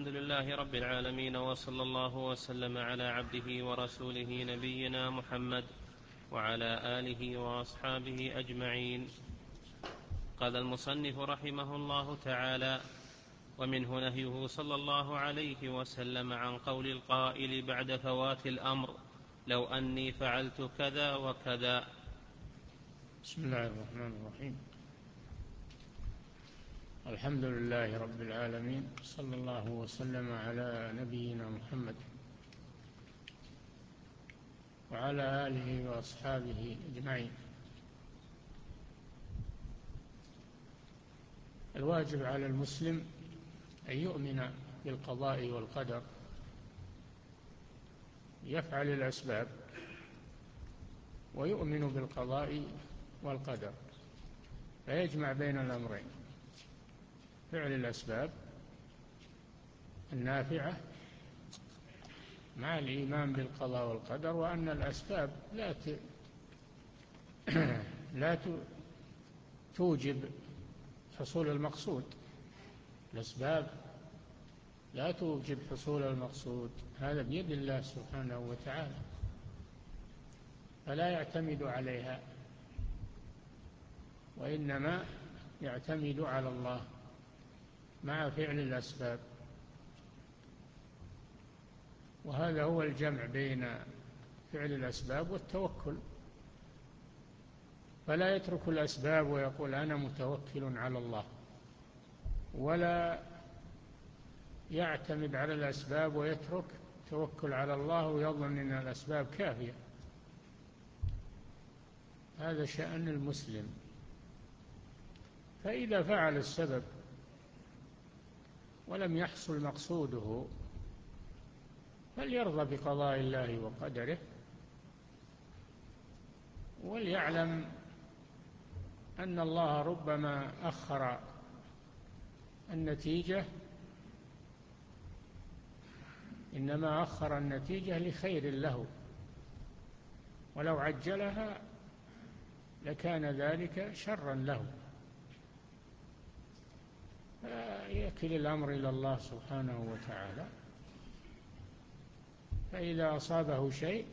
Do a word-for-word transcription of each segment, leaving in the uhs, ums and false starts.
الحمد لله رب العالمين، وصلى الله وسلم على عبده ورسوله نبينا محمد وعلى آله وأصحابه أجمعين. قال المصنف رحمه الله تعالى: ومنه نهيه صلى الله عليه وسلم عن قول القائل بعد فوات الأمر: لو أني فعلت كذا وكذا. بسم الله الرحمن الرحيم. الحمد لله رب العالمين، صلى الله وسلم على نبينا محمد وعلى آله وأصحابه أجمعين. الواجب على المسلم أن يؤمن بالقضاء والقدر، يفعل الأسباب ويؤمن بالقضاء والقدر، فيجمع بين الأمرين: فعل الأسباب النافعة مع الإيمان بالقضاء والقدر، وأن الأسباب لا لا توجب حصول المقصود. الأسباب لا توجب حصول المقصود، هذا بيد الله سبحانه وتعالى، فلا يعتمد عليها، وإنما يعتمد على الله مع فعل الأسباب. وهذا هو الجمع بين فعل الأسباب والتوكل، فلا يترك الأسباب ويقول أنا متوكل على الله، ولا يعتمد على الأسباب ويترك توكل على الله ويظن أن الأسباب كافية. هذا شأن المسلم. فإذا فعل السبب ولم يحصل مقصوده فليرضى بقضاء الله وقدره، وليعلم أن الله ربما أخر النتيجة، إنما أخر النتيجة لخير له، ولو عجلها لكان ذلك شرا له. فيكل الأمر إلى الله سبحانه وتعالى، فإذا أصابه شيء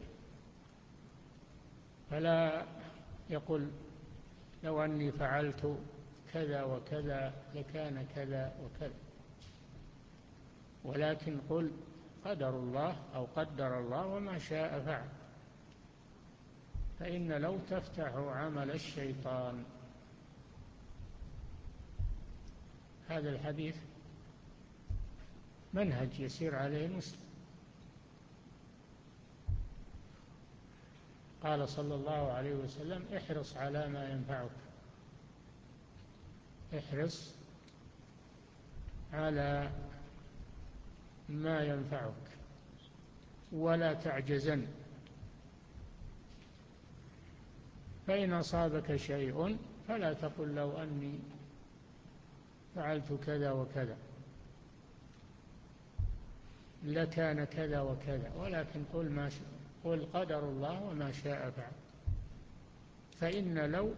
فلا يقول لو أني فعلت كذا وكذا لكان كذا وكذا، ولكن قل قدر الله أو قدر الله وما شاء فعل، فإن لو تفتح عمل الشيطان. هذا الحديث منهج يسير عليه المسلم. قال صلى الله عليه وسلم: احرص على ما ينفعك، احرص على ما ينفعك ولا تعجزن، فإن أصابك شيء فلا تقل لو أني فعلت كذا وكذا لكان كذا وكذا، ولكن قل ما شاء، قل قدر الله وما شاء فعل، فإن لو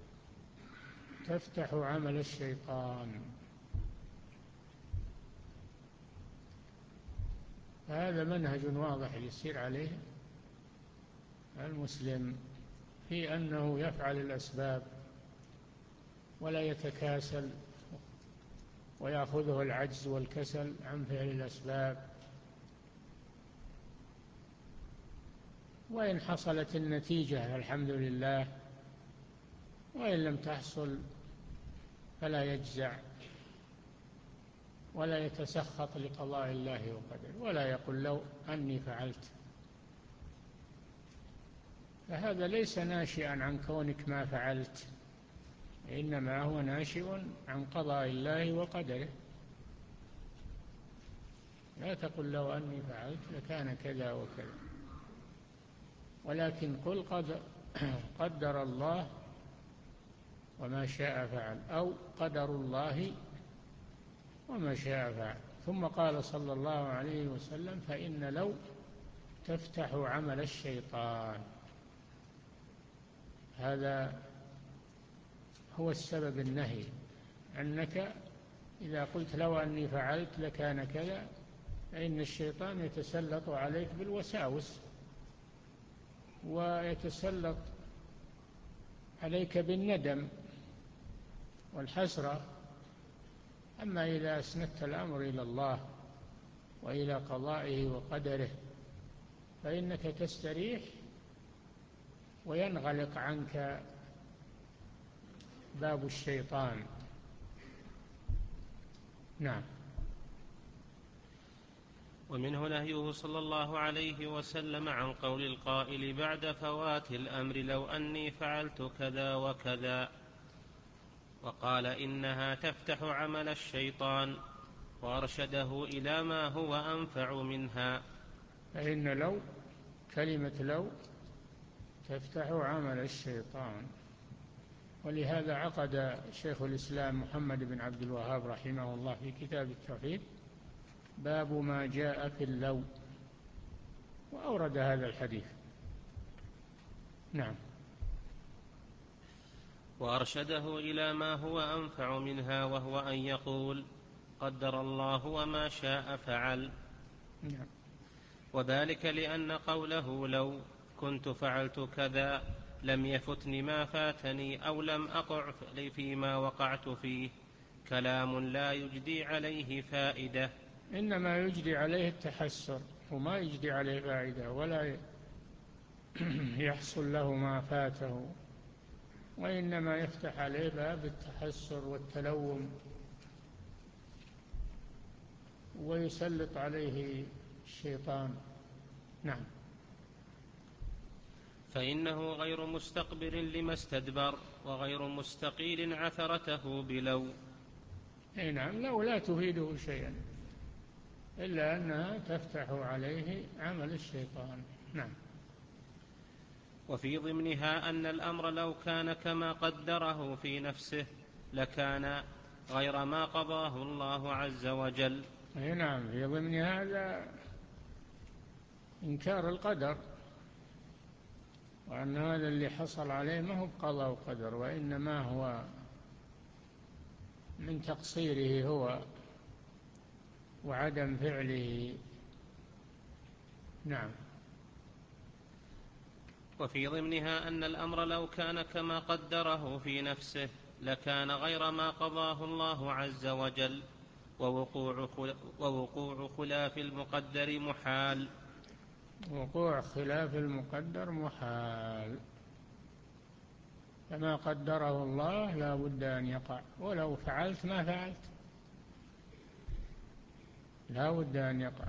تفتح عمل الشيطان. هذا منهج واضح يسير عليه المسلم في أنه يفعل الأسباب ولا يتكاسل ويأخذه العجز والكسل عن فعل الأسباب. وإن حصلت النتيجة الحمد لله، وإن لم تحصل فلا يجزع ولا يتسخط لقضاء الله وقدره، ولا يقول لو أني فعلت. فهذا ليس ناشئا عن كونك ما فعلت، إنما هو ناشئ عن قضاء الله وقدره. لا تقل لو أني فعلت لكان كذا وكذا، ولكن قل قدر, قدر الله وما شاء فعل، أو قدر الله وما شاء فعل. ثم قال صلى الله عليه وسلم: فإن لو تفتح عمل الشيطان. هذا هو السبب النهي، أنك إذا قلت لو أني فعلت لكان كذا فإن الشيطان يتسلط عليك بالوساوس، ويتسلط عليك بالندم والحسرة. أما إذا أسندت الأمر إلى الله وإلى قضائه وقدره فإنك تستريح وينغلق عنك باب الشيطان. نعم. ومنه نهيه صلى الله عليه وسلم عن قول القائل بعد فوات الأمر لو أني فعلت كذا وكذا، وقال إنها تفتح عمل الشيطان، وأرشده إلى ما هو أنفع منها. فإن لو كلمة لو تفتح عمل الشيطان. ولهذا عقد شيخ الإسلام محمد بن عبد الوهاب رحمه الله في كتاب التوحيد باب ما جاء في اللو، وأورد هذا الحديث. نعم. وأرشده إلى ما هو أنفع منها، وهو أن يقول قدر الله وما شاء فعل. نعم. وذلك لأن قوله لو كنت فعلت كذا لم يفتني ما فاتني أو لم أقع فيما وقعت فيه، كلام لا يجدي عليه فائدة. إنما يجدي عليه التحسر، وما يجدي عليه فائدة، ولا يحصل له ما فاته، وإنما يفتح عليه باب التحسر والتلوم، ويسلط عليه الشيطان. نعم. فإنه غير مستقبل لما استدبر، وغير مستقيل عثرته بلو. أي نعم. لو لا تفيده شيئا إلا أنها تفتح عليه عمل الشيطان. نعم. وفي ضمنها أن الأمر لو كان كما قدره في نفسه لكان غير ما قضاه الله عز وجل. أي نعم. في ضمن هذا إنكار القدر، وأن هذا اللي حصل عليه ما هو بقضاء وقدر، وإنما هو من تقصيره هو وعدم فعله. نعم. وفي ضمنها أن الأمر لو كان كما قدره في نفسه لكان غير ما قضاه الله عز وجل، ووقوع, ووقوع خلاف المقدر محال. وقوع خلاف المقدر محال، فما قدره الله لا بد أن يقع، ولو فعلت ما فعلت لا بد أن يقع.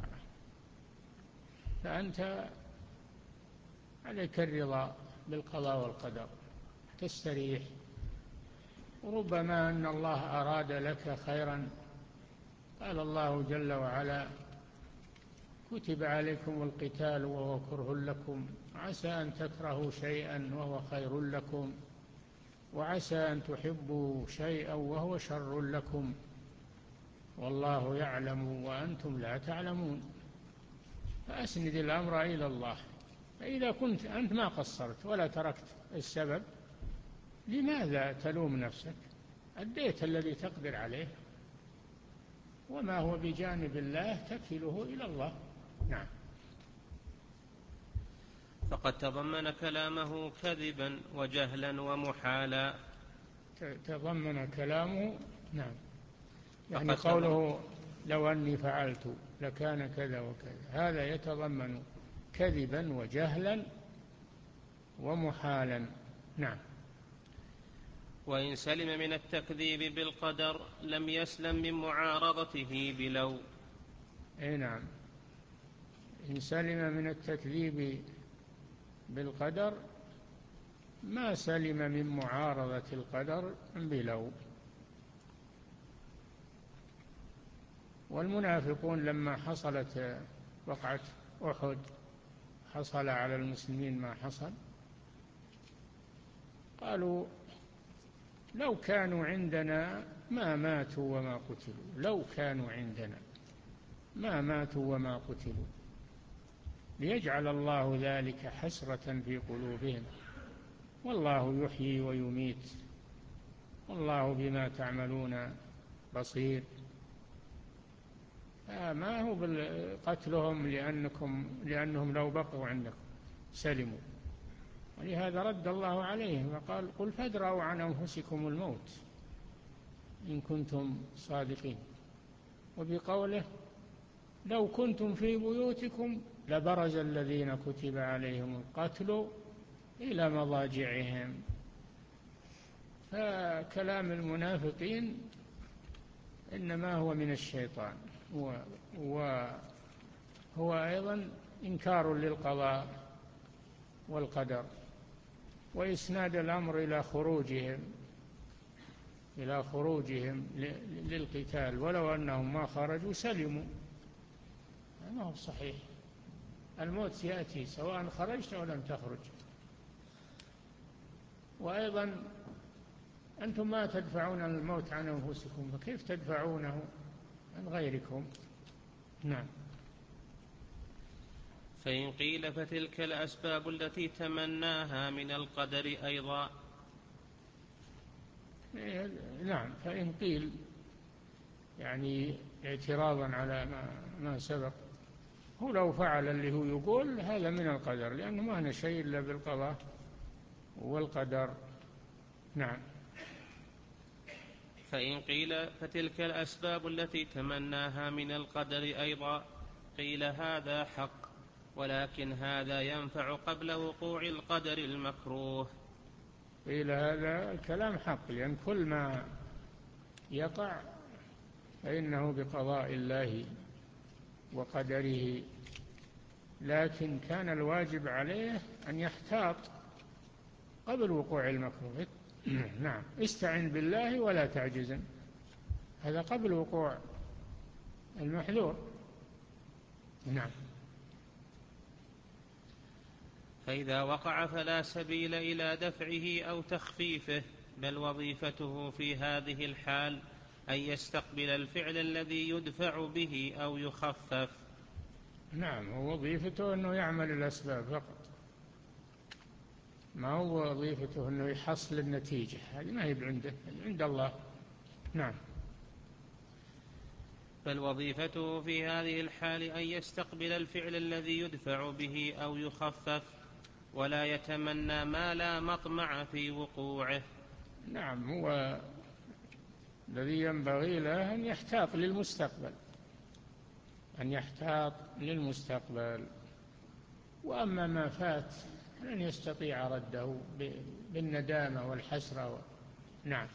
فأنت عليك الرضا بالقضاء والقدر، تستريح. وربما أن الله أراد لك خيرا. قال الله جل وعلا كتب عليكم القتال وهو كره لكم، عسى أن تكرهوا شيئا وهو خير لكم، وعسى أن تحبوا شيئا وهو شر لكم، والله يعلم وأنتم لا تعلمون. فأسند الأمر إلى الله. فإذا كنت أنت ما قصرت ولا تركت السبب، لماذا تلوم نفسك؟ أديت الذي تقدر عليه، وما هو بجانب الله تكله إلى الله. نعم. فقد تضمن كلامه كذبا وجهلا ومحالا. تضمن كلامه. نعم. يعني فقد قوله لو أني فعلت لكان كذا وكذا، هذا يتضمن كذبا وجهلا ومحالا. نعم. وإن سلم من التكذيب بالقدر لم يسلم من معارضته بلو. أي نعم. إن سلم من التكذيب بالقدر ما سلم من معارضة القدر بلو. والمنافقون لما حصلت وقعة أحد، حصل على المسلمين ما حصل، قالوا لو كانوا عندنا ما ماتوا وما قتلوا، لو كانوا عندنا ما ماتوا وما قتلوا، ليجعل الله ذلك حسرة في قلوبهم، والله يحيي ويميت، والله بما تعملون بصير. ما هو قتلهم لأنكم لأنهم لو بقوا عندكم سلموا. ولهذا رد الله عليهم وقال قل فادرءوا عن أنفسكم الموت إن كنتم صادقين. وبقوله لو كنتم في بيوتكم لبرز الذين كتب عليهم القتل إلى مضاجعهم. فكلام المنافقين إنما هو من الشيطان، وهو أيضا إنكار للقضاء والقدر، وإسناد الأمر إلى خروجهم إلى خروجهم للقتال ولو أنهم ما خرجوا سلموا. ما هو صحيح، الموت يأتي سواء خرجت أو لم تخرج. وأيضا أنتم ما تدفعون الموت عن أنفسكم، فكيف تدفعونه عن غيركم؟ نعم. فإن قيل فتلك الأسباب التي تمناها من القدر أيضا. نعم، فإن قيل يعني اعتراضا على ما, ما سبق، هو لو فعل اللي هو يقول هذا من القدر، لأنه ما هنا شيء إلا بالقضاء والقدر. نعم. فإن قيل فتلك الأسباب التي تمناها من القدر أيضا، قيل هذا حق، ولكن هذا ينفع قبل وقوع القدر المكروه. قيل هذا الكلام حق، لأن كل ما يقع فإنه بقضاء الله وقدره، لكن كان الواجب عليه أن يحتاط قبل وقوع المكروه. نعم، استعن بالله ولا تعجزن، هذا قبل وقوع المحذور. نعم. فإذا وقع فلا سبيل إلى دفعه أو تخفيفه، بل وظيفته في هذه الحال أن يستقبل الفعل الذي يدفع به أو يخفف. نعم، هو وظيفته أنه يعمل الأسباب فقط، ما هو وظيفته أنه يحصل النتيجة، هذه ما هي عنده، عند الله. نعم. بل وظيفته في هذه الحال أن يستقبل الفعل الذي يدفع به أو يخفف، ولا يتمنى ما لا مطمع في وقوعه. نعم، هو الذي ينبغي له أن يحتاط للمستقبل، أن يحتاط للمستقبل، وأما ما فات لن يستطيع رده بالندامة والحسرة. نعم.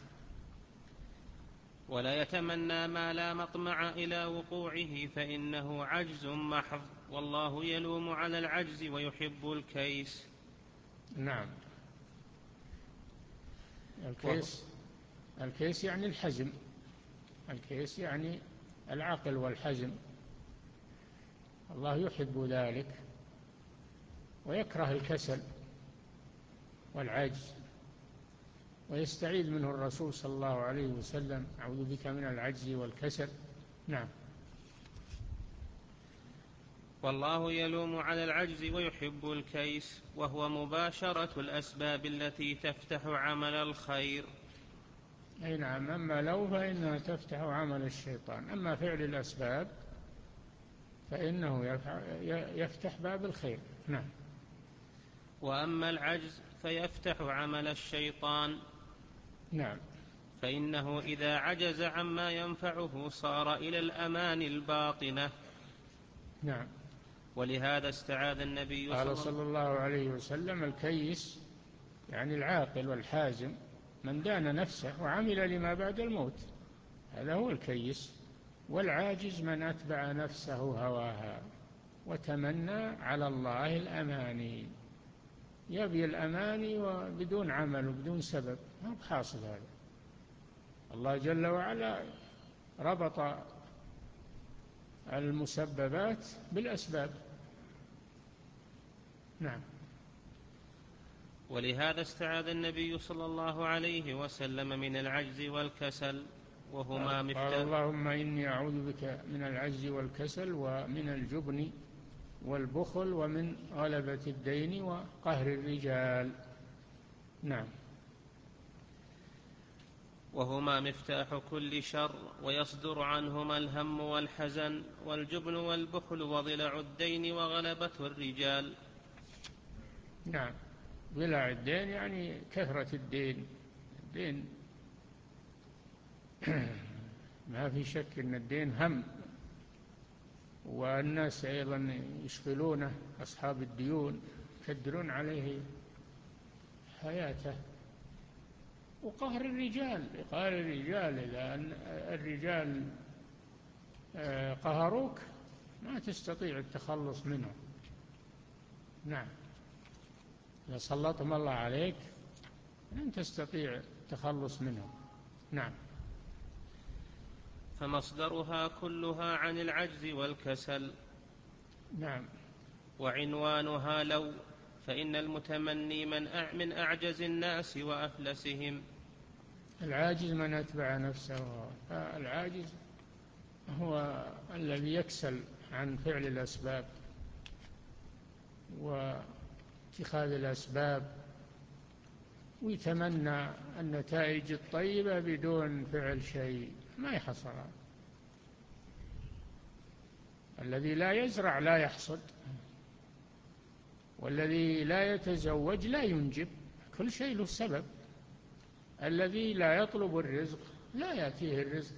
ولا يتمنى ما لا مطمع إلى وقوعه فإنه عجز محض، والله يلوم على العجز ويحب الكيس. نعم. الكيس الكيس يعني الحزم، الكيس يعني العقل والحزم، الله يحب ذلك ويكره الكسل والعجز، ويستعيذ منه الرسول صلى الله عليه وسلم: أعوذ بك من العجز والكسل. نعم. والله يلوم على العجز ويحب الكيس، وهو مباشرة الأسباب التي تفتح عمل الخير. أي نعم، أما لو فإنها تفتح عمل الشيطان، أما فعل الأسباب فإنه يفتح باب الخير. نعم. وأما العجز فيفتح عمل الشيطان. نعم. فإنه إذا عجز عما ينفعه صار إلى الأمان الباطنة. نعم. ولهذا استعاذ النبي قال صلى الله عليه وسلم: الكيس يعني العاقل والحازم من دان نفسه وعمل لما بعد الموت، هذا هو الكيس. والعاجز من أتبع نفسه هواها وتمنى على الله الأماني، يبي الأماني وبدون عمل وبدون سبب، ما هو حاصل هذا. الله جل وعلا ربط المسببات بالأسباب. نعم. ولهذا استعاذ النبي صلى الله عليه وسلم من العجز والكسل، وهما مفتاح. قال: اللهم إني أعوذ بك من العجز والكسل ومن الجبن والبخل ومن غلبة الدين وقهر الرجال. نعم. وهما مفتاح كل شر، ويصدر عنهما الهم والحزن والجبن والبخل وضلع الدين وغلبة الرجال. نعم، ضلع الدين يعني كثرة الدين. الدين ما في شك أن الدين هم، والناس أيضا يشغلونه، أصحاب الديون يكدرون عليه حياته. وقهر الرجال، قهر الرجال إذا الرجال قهروك ما تستطيع التخلص منهم. نعم، إذا سلطهم الله عليك لن تستطيع التخلص منهم. نعم. فمصدرها كلها عن العجز والكسل. نعم. وعنوانها لو، فإن المتمني من من أعجز الناس وأفلسهم. العاجز من أتبع نفسه، فالعاجز هو الذي يكسل عن فعل الأسباب واتخاذ الأسباب، ويتمنى النتائج الطيبة بدون فعل شيء، ما يحصل. الذي لا يزرع لا يحصد، والذي لا يتزوج لا ينجب، كل شيء له سبب. الذي لا يطلب الرزق لا يأتيه الرزق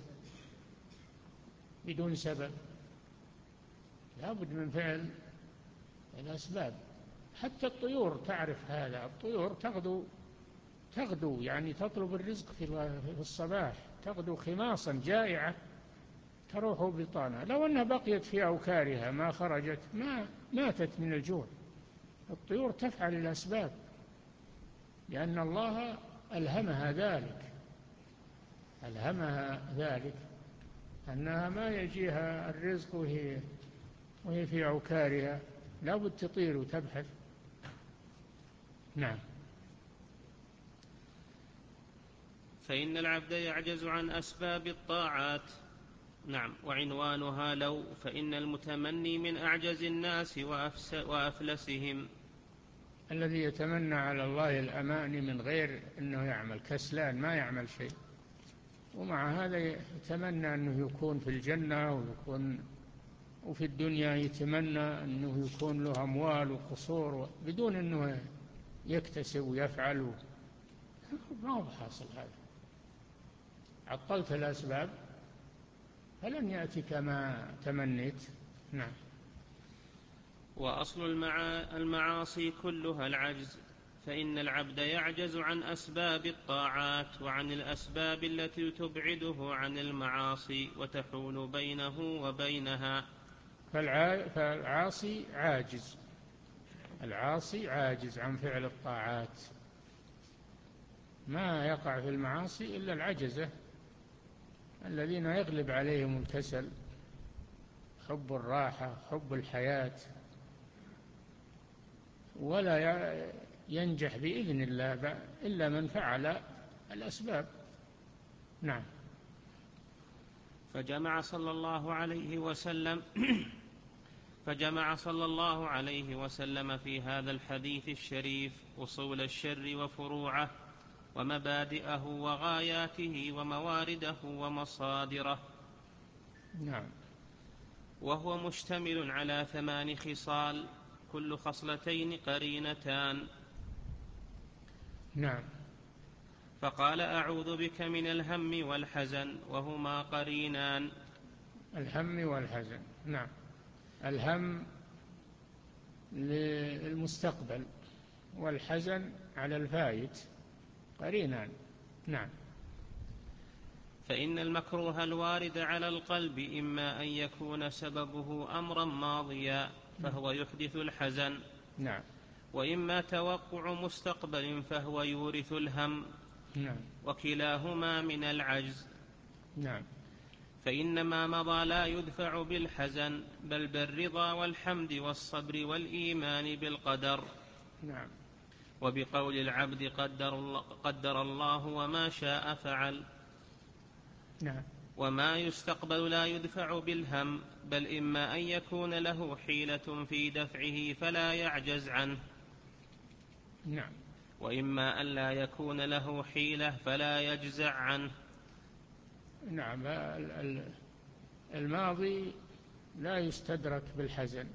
بدون سبب، لا بد من فعل الأسباب. حتى الطيور تعرف هذا، الطيور تغدو تغدو يعني تطلب الرزق في الصباح، تغدو خماصا جائعة تروح بطانها، لو أنها بقيت في أوكارها ما خرجت ما ماتت من الجوع. الطيور تفعل الأسباب لأن الله ألهمها ذلك، ألهمها ذلك أنها ما يجيها الرزق وهي وهي في أوكارها، لا بد تطير وتبحث. نعم. فإن العبد يعجز عن أسباب الطاعات. نعم. وعنوانها لو، فإن المتمني من أعجز الناس وأفلسهم. الذي يتمنى على الله الأماني من غير أنه يعمل، كسلان ما يعمل شيء، ومع هذا يتمنى أنه يكون في الجنة ويكون وفي الدنيا يتمنى أنه يكون له أموال وقصور بدون أنه يكتسب ويفعل، ما هو حاصل. هذا عطلت الأسباب فلن يأتي كما تمنيت. نعم. وأصل المعاصي كلها العجز، فإن العبد يعجز عن أسباب الطاعات وعن الأسباب التي تبعده عن المعاصي وتحول بينه وبينها. فالعاصي عاجز، العاصي عاجز عن فعل الطاعات، ما يقع في المعاصي إلا العجزة الذين يغلب عليهم الكسل، حب الراحة، حب الحياة، ولا ينجح بإذن الله إلا من فعل الأسباب. نعم. فجمع صلى الله عليه وسلم فجمع صلى الله عليه وسلم في هذا الحديث الشريف أصول الشر وفروعه ومبادئه وغاياته وموارده ومصادره. نعم. وهو مشتمل على ثمان خصال، كل خصلتين قرينتان. نعم. فقال أعوذ بك من الهم والحزن، وهما قرينان. الهم والحزن. نعم. الهم للمستقبل والحزن على الفائت، قرينان. نعم. فإن المكروه الوارد على القلب إما أن يكون سببه أمرا ماضيا فهو يحدث الحزن. نعم. وإما توقع مستقبل فهو يورث الهم. نعم. وكلاهما من العجز. نعم. فإن ما مضى لا يدفع بالحزن بل بالرضا والحمد والصبر والإيمان بالقدر. نعم. وبقول العبد قدر الله, قدر الله وما شاء فعل. نعم. وما يستقبل لا يدفع بالهم بل إما أن يكون له حيلة في دفعه فلا يعجز عنه. نعم. وإما أن لا يكون له حيلة فلا يجزع عنه نعم، الماضي لا يستدرك بالحزن،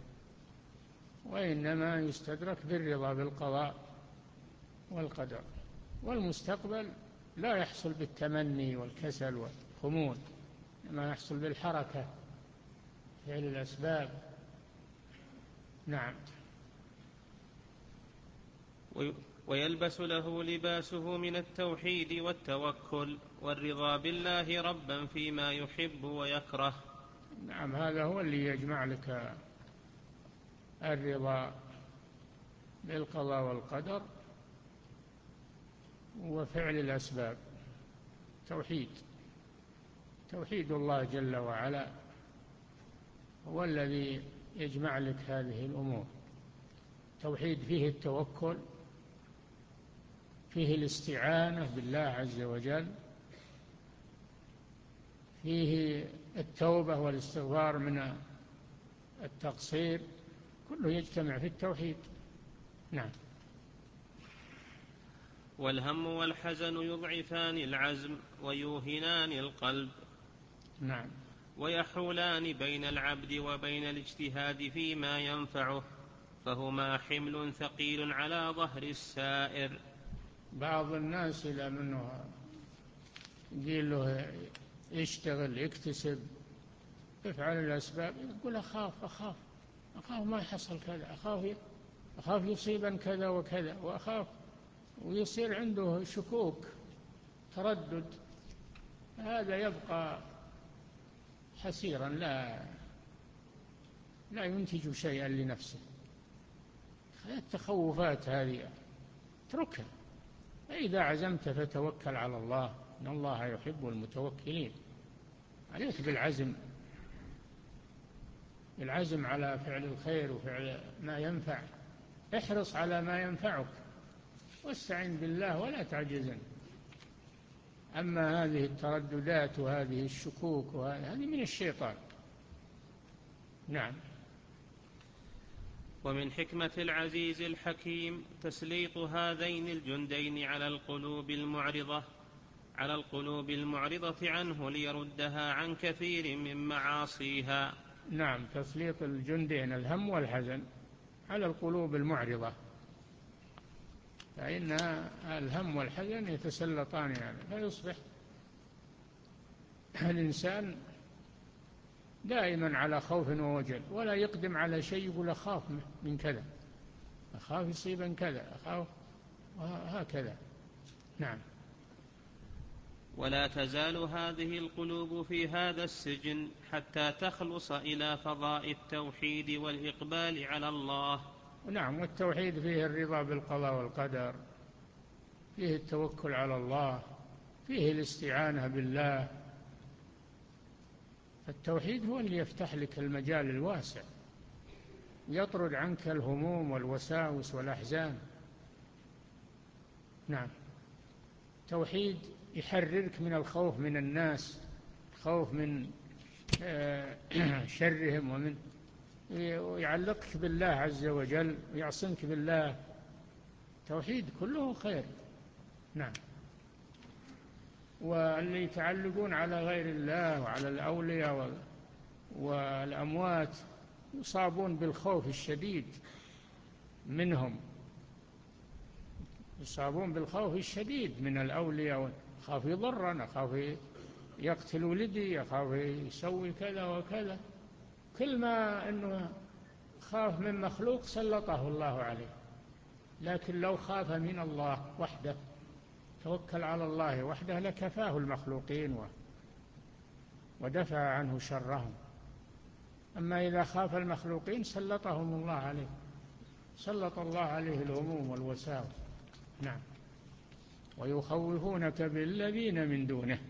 وإنما يستدرك بالرضا بالقضاء والقدر، والمستقبل لا يحصل بالتمني والكسل والخمول، إنما يحصل بالحركة، فعل الأسباب. نعم. ويلبس له لباسه من التوحيد والتوكل والرضا بالله ربا فيما يحب ويكره. نعم، هذا هو اللي يجمع لك الرضا بالقضاء والقدر وفعل الأسباب. توحيد توحيد الله جل وعلا هو الذي يجمع لك هذه الأمور. توحيد فيه التوكل، فيه الاستعانة بالله عز وجل، فيه التوبة والاستغفار من التقصير، كله يجتمع في التوحيد. نعم. والهم والحزن يضعفان العزم ويوهنان القلب. نعم. ويحولان بين العبد وبين الاجتهاد فيما ينفعه، فهما حمل ثقيل على ظهر السائر. بعض الناس إلى منه يقول له يشتغل يكتسب يفعل الأسباب، يقول أخاف أخاف أخاف ما يحصل كذا، أخاف أخاف يصيبا كذا وكذا، وأخاف، ويصير عنده شكوك تردد. هذا يبقى حسيرا، لا لا ينتج شيئا لنفسه. التخوفات هذه اتركها، فإذا عزمت فتوكل على الله، إن الله يحب المتوكلين. عليك بالعزم، العزم على فعل الخير وفعل ما ينفع. احرص على ما ينفعك واستعن بالله ولا تعجزن. أما هذه الترددات وهذه الشكوك هذه من الشيطان. نعم. ومن حكمة العزيز الحكيم تسليط هذين الجندين على القلوب المعرضة على القلوب المعرضة عنه ليردها عن كثير من معاصيها. نعم، تسليط الجندين الهم والحزن على القلوب المعرضة، فإن الهم والحزن يتسلطان يعني، فيصبح الإنسان دائما على خوف ووجل، ولا يقدم على شيء يقول أخاف من كذا، أخاف يصيبا كذا، أخاف، وهكذا. نعم. ولا تزال هذه القلوب في هذا السجن حتى تخلص إلى فضاء التوحيد والإقبال على الله. نعم، والتوحيد فيه الرضا بالقضاء والقدر، فيه التوكل على الله، فيه الاستعانة بالله. التوحيد هو اللي يفتح لك المجال الواسع، يطرد عنك الهموم والوساوس والأحزان. نعم. التوحيد يحررك من الخوف من الناس، الخوف من شرهم، ومن ويعلقك بالله عز وجل ويعصمك بالله. التوحيد كله خير. نعم. واللي يتعلقون على غير الله وعلى الأولياء والأموات يصابون بالخوف الشديد منهم، يصابون بالخوف الشديد من الأولياء، خاف يضرنا، خاف يقتل ولدي، خاف يسوي كذا وكذا. كل ما أنه خاف من مخلوق سلطه الله عليه. لكن لو خاف من الله وحده، توكل على الله وحده، لكفاه المخلوقين ودفع عنه شرهم. أما إذا خاف المخلوقين سلطهم الله عليه، سلط الله عليه الهموم والوساوس. نعم. ويخوفونك بالذين من دونه،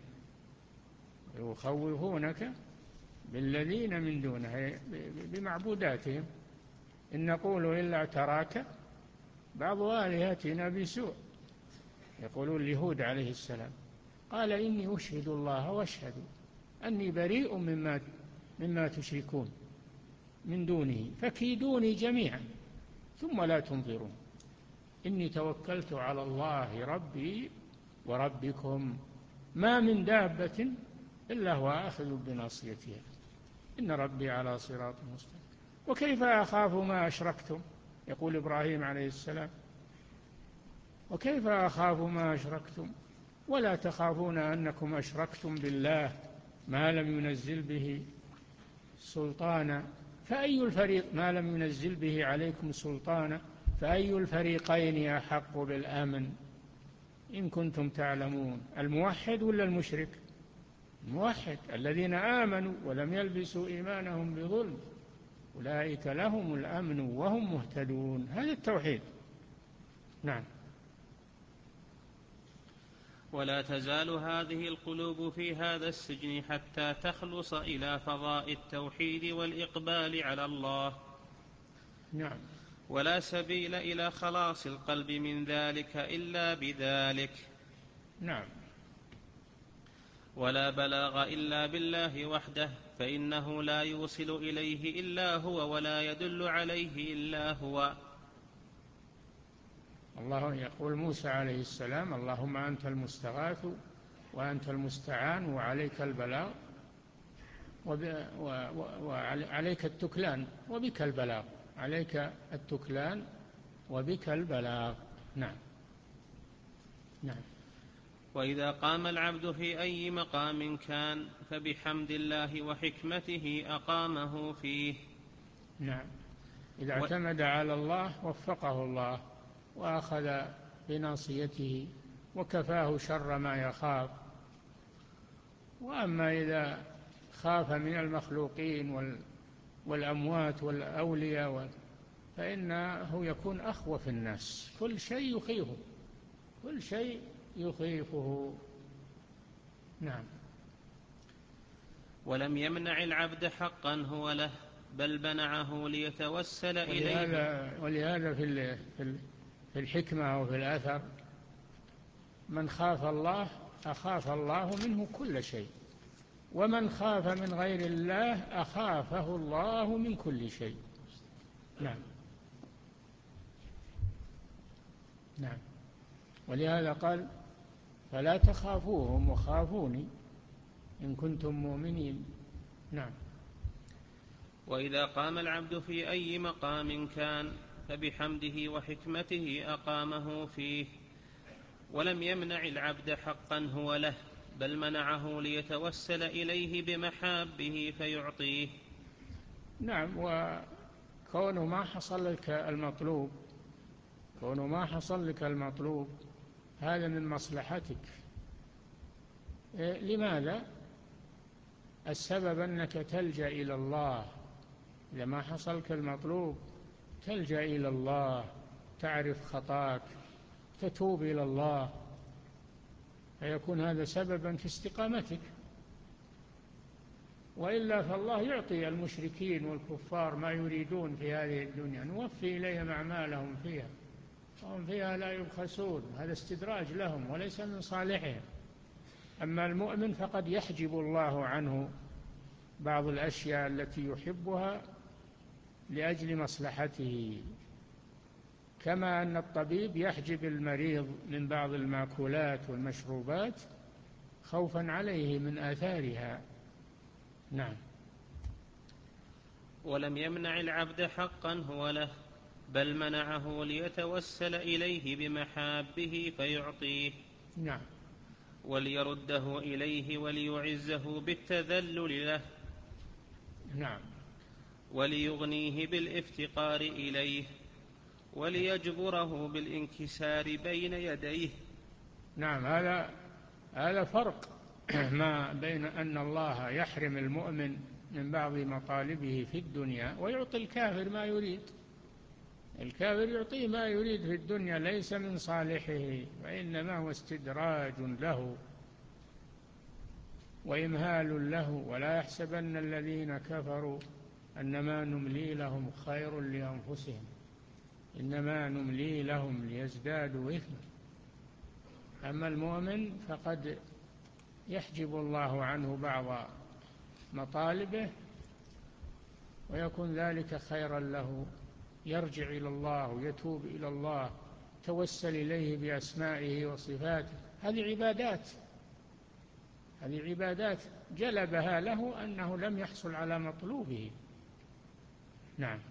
يخوفونك بالذين من دونه بمعبوداتهم. إن نقول إلا اعتراك بعض آلهتنا بسوء. يقولون لهود عليه السلام قال إني أشهد الله واشهد أني بريء مما مما تشركون من دونه فكيدوني جميعا ثم لا تنظرون إني توكلت على الله ربي وربكم ما من دابة إلا هو آخذ بناصيتها، إن ربي على صراط مستقيم. وكيف أخاف ما أشركتم، يقول إبراهيم عليه السلام، وكيف أخاف ما أشركتم ولا تخافون أنكم أشركتم بالله ما لم ينزل به سلطانا، فأي الفريق ما لم ينزل به عليكم سلطانا فأي الفريقين أحق بالأمن إن كنتم تعلمون، الموحد ولا المشرك؟ الموحد، الذين آمنوا ولم يلبسوا إيمانهم بظلم أولئك لهم الأمن وهم مهتدون، هذا التوحيد. نعم. ولا تزال هذه القلوب في هذا السجن حتى تخلص إلى فضاء التوحيد والإقبال على الله. نعم. ولا سبيل إلى خلاص القلب من ذلك إلا بذلك. نعم. ولا بلاغ إلا بالله وحده، فإنه لا يوصل إليه إلا هو ولا يدل عليه إلا هو. الله يقول موسى عليه السلام: اللهم أنت المستغاث وأنت المستعان وعليك البلاغ وعليك التكلان وبك البلاغ، عليك التكلان وبك البلاغ. نعم. نعم. وإذا قام العبد في أي مقام كان فبحمد الله وحكمته أقامه فيه. نعم. إذا اعتمد على الله وفقه الله وأخذ بناصيته وكفاه شر ما يخاف. وأما إذا خاف من المخلوقين والأموات والأولياء فإنه يكون أخوف الناس، كل شيء يخيفه، كل شيء يخيفه. نعم. ولم يمنع العبد حقا هو له، بل منعه ليتوسل إليه. ولهذا, ولهذا في في الحكمة وفي الأثر: من خاف الله أخاف الله منه كل شيء، ومن خاف من غير الله أخافه الله من كل شيء. نعم. نعم. ولهذا قال: فلا تخافوهم وخافوني إن كنتم مؤمنين. نعم. وإذا قام العبد في أي مقام كان فبحمده وحكمته أقامه فيه. ولم يمنع العبد حقا هو له، بل منعه ليتوسل إليه بمحابه فيعطيه. نعم. وكونه ما حصل لك المطلوب، كونه ما حصل لك المطلوب هذا من مصلحتك. إيه؟ لماذا؟ السبب أنك تلجأ إلى الله. إذا ما حصلك المطلوب تلجأ إلى الله، تعرف خطاك، تتوب إلى الله، فيكون هذا سببا في استقامتك. وإلا فالله يعطي المشركين والكفار ما يريدون في هذه الدنيا، نوفي إليهم أعمالهم فيها وهم فيها لا يبخسون، هذا استدراج لهم وليس من صالحهم. أما المؤمن فقد يحجب الله عنه بعض الأشياء التي يحبها لأجل مصلحته، كما أن الطبيب يحجب المريض من بعض المأكولات والمشروبات خوفا عليه من آثارها. نعم. ولم يمنع العبد حقا هو له، بل منعه ليتوسل إليه بمحابه فيعطيه. نعم. وليرده إليه وليعزه بالتذلل له. نعم. وليغنيه بالافتقار إليه، وليجبره بالانكسار بين يديه. نعم. هذا هذا فرق ما بين أن الله يحرم المؤمن من بعض مطالبه في الدنيا ويعطي الكافر ما يريد. الكافر يعطيه ما يريد في الدنيا ليس من صالحه، وإنما هو استدراج له وإمهال له. ولا يحسبن الذين كفروا أنما نملي لهم خير لأنفسهم إنما نملي لهم ليزدادوا إثما. أما المؤمن فقد يحجب الله عنه بعض مطالبه ويكون ذلك خيرا له، يرجع إلى الله ويتوب إلى الله، توسل إليه بأسمائه وصفاته. هذه عبادات، هذه عبادات جلبها له أنه لم يحصل على مطلوبه. نعم.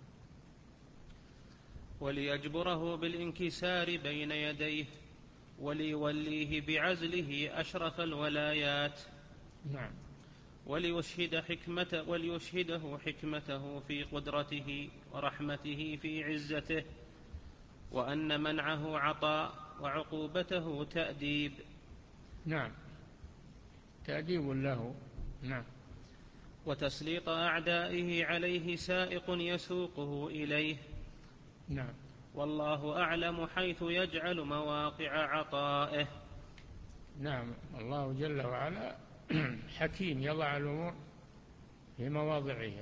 وليجبره بالانكسار بين يديه وليوليه بعزله أشرف الولايات. نعم. وليشهد حكمة وليشهده حكمته في قدرته ورحمته في عزته، وأن منعه عطاء وعقوبته تأديب. نعم، تأديب له. نعم. وتسليط أعدائه عليه سائق يسوقه إليه. نعم. والله أعلم حيث يجعل مواقع عطائه. نعم، الله جل وعلا حكيم يضع الأمور في مواضعها،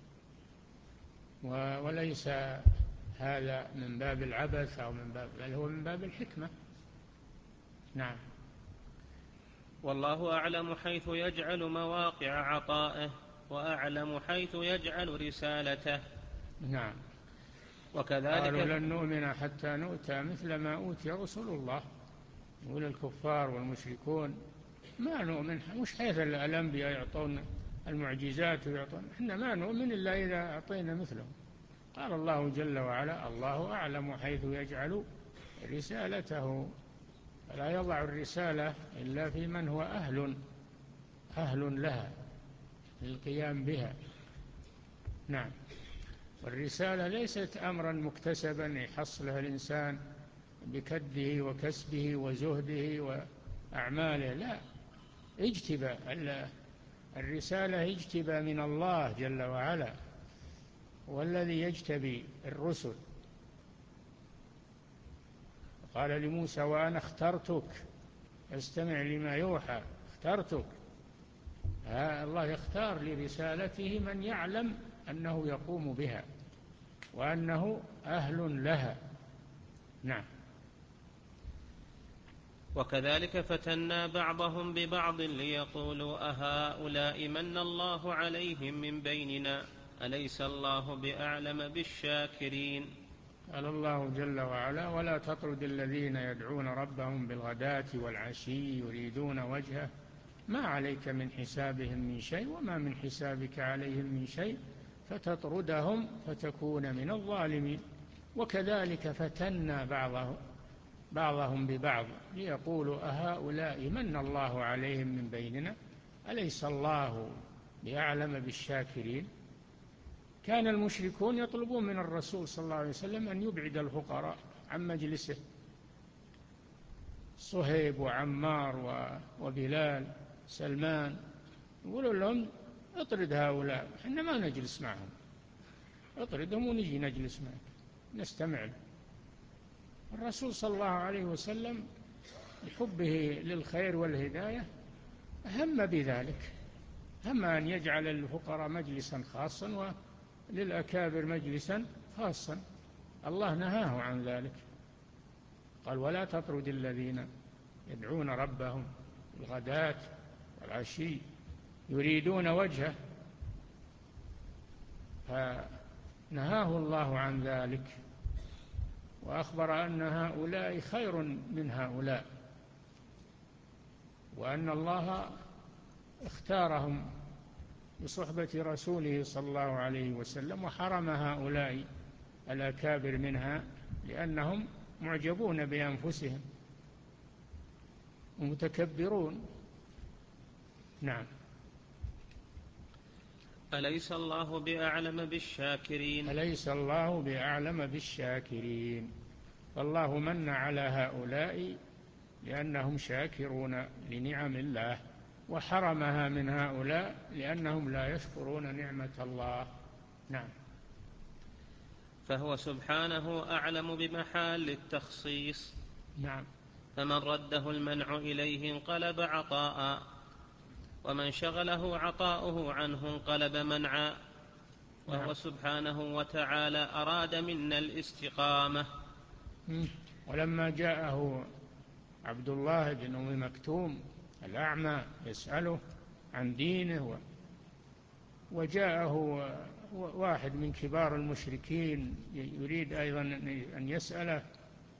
وليس هذا من باب العبث أو من باب، بل هو من باب الحكمة. نعم. والله أعلم حيث يجعل مواقع عطائه، وأعلم حيث يجعل رسالته. نعم. وكذلك قالوا لن نؤمن حتى نؤتى مثل ما أوتي رسل الله. يقول الكفار والمشركون ما نؤمن، مش حيث الأنبياء يعطون المعجزات ويعطون، إحنا ما نؤمن إلا إذا أعطينا مثلهم. قال الله جل وعلا: الله أعلم حيث يجعل رسالته، فلا يضع الرسالة إلا في من هو أهل أهل لها للقيام بها. نعم. والرسالة ليست أمرا مكتسبا يحصله الإنسان بكده وكسبه وزهده وأعماله، لا، اجتبى. الرسالة اجتبى من الله جل وعلا، والذي يجتبي الرسل. قال لموسى: وأنا اخترتك استمع لما يوحى. اخترتك، الله يختار لرسالته من يعلم أنه يقوم بها وأنه أهل لها. نعم. وكذلك فتنا بعضهم ببعض ليقولوا أهؤلاء من الله عليهم من بيننا أليس الله بأعلم بالشاكرين. قال الله جل وعلا: ولا تطرد الذين يدعون ربهم بالغداة والعشي يريدون وجهه ما عليك من حسابهم من شيء وما من حسابك عليهم من شيء فتطردهم فتكون من الظالمين. وكذلك فتنا بعضهم بعضهم ببعض ليقولوا أهؤلاء من الله عليهم من بيننا أليس الله بأعلم بالشاكرين. كان المشركون يطلبون من الرسول صلى الله عليه وسلم أن يبعد الفقراء عن مجلسه، صهيب وعمار وبلال سلمان، يقولون لهم: اطرد هؤلاء، احنا ما نجلس معهم، اطردهم ونجي نجلس معك نستمع. الرسول صلى الله عليه وسلم بحبه للخير والهداية هم بذلك، هم أن يجعل الفقراء مجلسا خاصا وللأكابر مجلسا خاصا. الله نهاه عن ذلك، قال: ولا تطرد الذين يدعون ربهم بالغداة والعشي يريدون وجهه، فنهاه الله عن ذلك وأخبر أن هؤلاء خير من هؤلاء، وأن الله اختارهم بصحبة رسوله صلى الله عليه وسلم، وحرم هؤلاء الأكابر منها لأنهم معجبون بأنفسهم ومتكبرون. نعم. أليس الله بأعلم بالشاكرين. أليس الله بأعلم بالشاكرين. فالله من على هؤلاء لأنهم شاكرون لنعم الله، وحرمها من هؤلاء لأنهم لا يشكرون نعمة الله. نعم. فهو سبحانه أعلم بمحال التخصيص. نعم. فمن رده المنع إليه انقلب عطاء، ومن شغله عطاؤه عنه انقلب منعا. وهو نعم. سبحانه وتعالى أراد منا الاستقامة. ولما جاءه عبد الله بن أم مكتوم الأعمى يسأله عن دينه، وجاءه واحد من كبار المشركين يريد أيضا أن يسأله،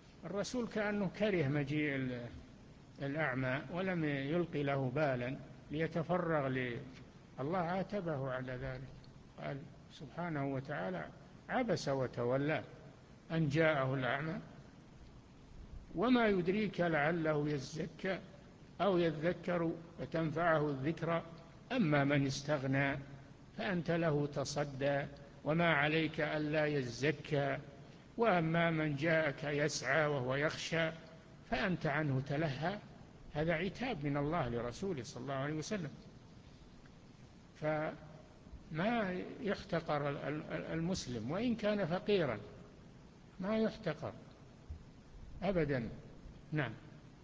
الرسول كأنه كره مجيء الأعمى ولم يلقي له بالا، ليتفرغ ل الله عاتبه على ذلك، قال سبحانه وتعالى: عبس وتولى أن جاءه الأعمى وما يدريك لعله يزكى أو يذكر فتنفعه الذكرى أما من استغنى فأنت له تصدى وما عليك ألا يزكى وأما من جاءك يسعى وهو يخشى فأنت عنه تلهى. هذا عتاب من الله لرسوله صلى الله عليه وسلم. فما يحتقر المسلم وإن كان فقيرا، ما يحتقر أبدا. نعم.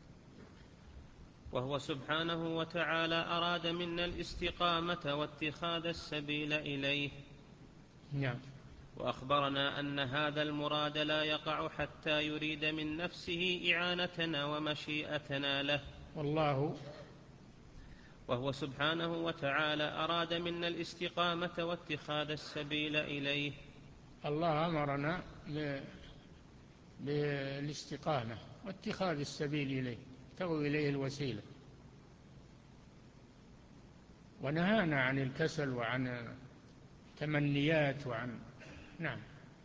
وهو سبحانه وتعالى أراد منا الاستقامة واتخاذ السبيل إليه. نعم. وأخبرنا أن هذا المراد لا يقع حتى يريد من نفسه إعانتنا ومشيئتنا له. والله وهو سبحانه وتعالى أراد منا الاستقامة واتخاذ السبيل إليه. الله أمرنا بالاستقامة واتخاذ السبيل إليه، ابتغوا إليه الوسيلة، ونهانا عن الكسل وعن تمنيات وعن نعم.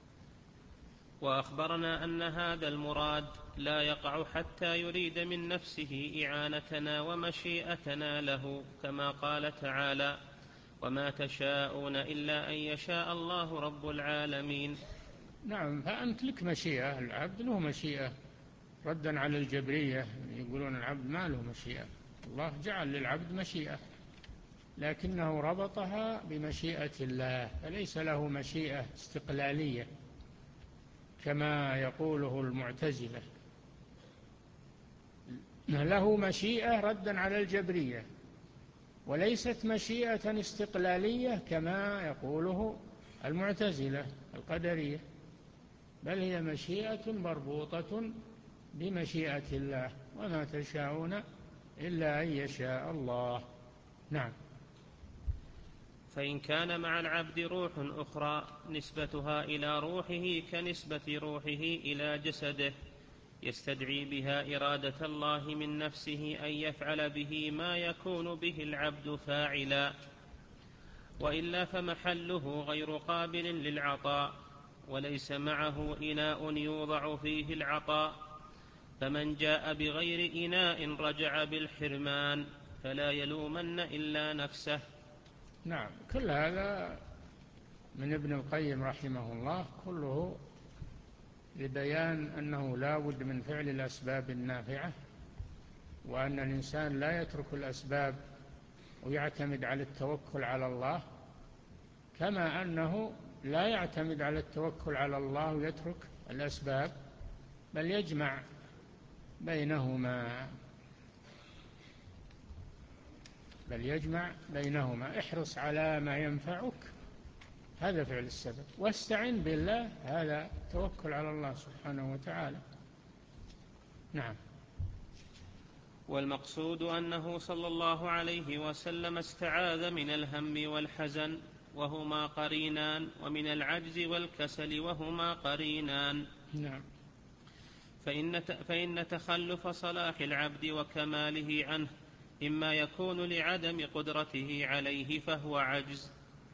وأخبرنا أن هذا المراد لا يقع حتى يريد من نفسه إعانتنا ومشيئتنا له، كما قال تعالى: وما تشاءون إلا أن يشاء الله رب العالمين. نعم. فأنت لك مشيئة، العبد له مشيئة، ردا على الجبرية يقولون العبد ما له مشيئة. الله جعل للعبد مشيئة لكنه ربطها بمشيئة الله، فليس له مشيئة استقلالية كما يقوله المعتزلة. له مشيئة ردا على الجبرية، وليست مشيئة استقلالية كما يقوله المعتزلة القدرية، بل هي مشيئة مربوطة بمشيئة الله، وما تشاءون إلا أن يشاء الله. نعم. فإن كان مع العبد روح أخرى نسبتها إلى روحه كنسبة روحه إلى جسده، يستدعي بها إرادة الله من نفسه أن يفعل به ما يكون به العبد فاعلا، وإلا فمحله غير قابل للعطاء، وليس معه إناء يوضع فيه العطاء، فمن جاء بغير إناء رجع بالحرمان، فلا يلومن إلا نفسه. نعم. كل هذا من ابن القيم رحمه الله كله لبيان أنه لا بد من فعل الأسباب النافعة، وأن الإنسان لا يترك الأسباب ويعتمد على التوكل على الله، كما أنه لا يعتمد على التوكل على الله ويترك الأسباب، بل يجمع بينهما بل يجمع بينهما احرص على ما ينفعك، هذا فعل السبب، واستعن بالله، هذا توكل على الله سبحانه وتعالى. نعم. والمقصود أنه صلى الله عليه وسلم استعاذ من الهم والحزن وهما قرينان، ومن العجز والكسل وهما قرينان. نعم. فإن, فإن تخلف صلاح العبد وكماله عنه إما يكون لعدم قدرته عليه فهو عجز،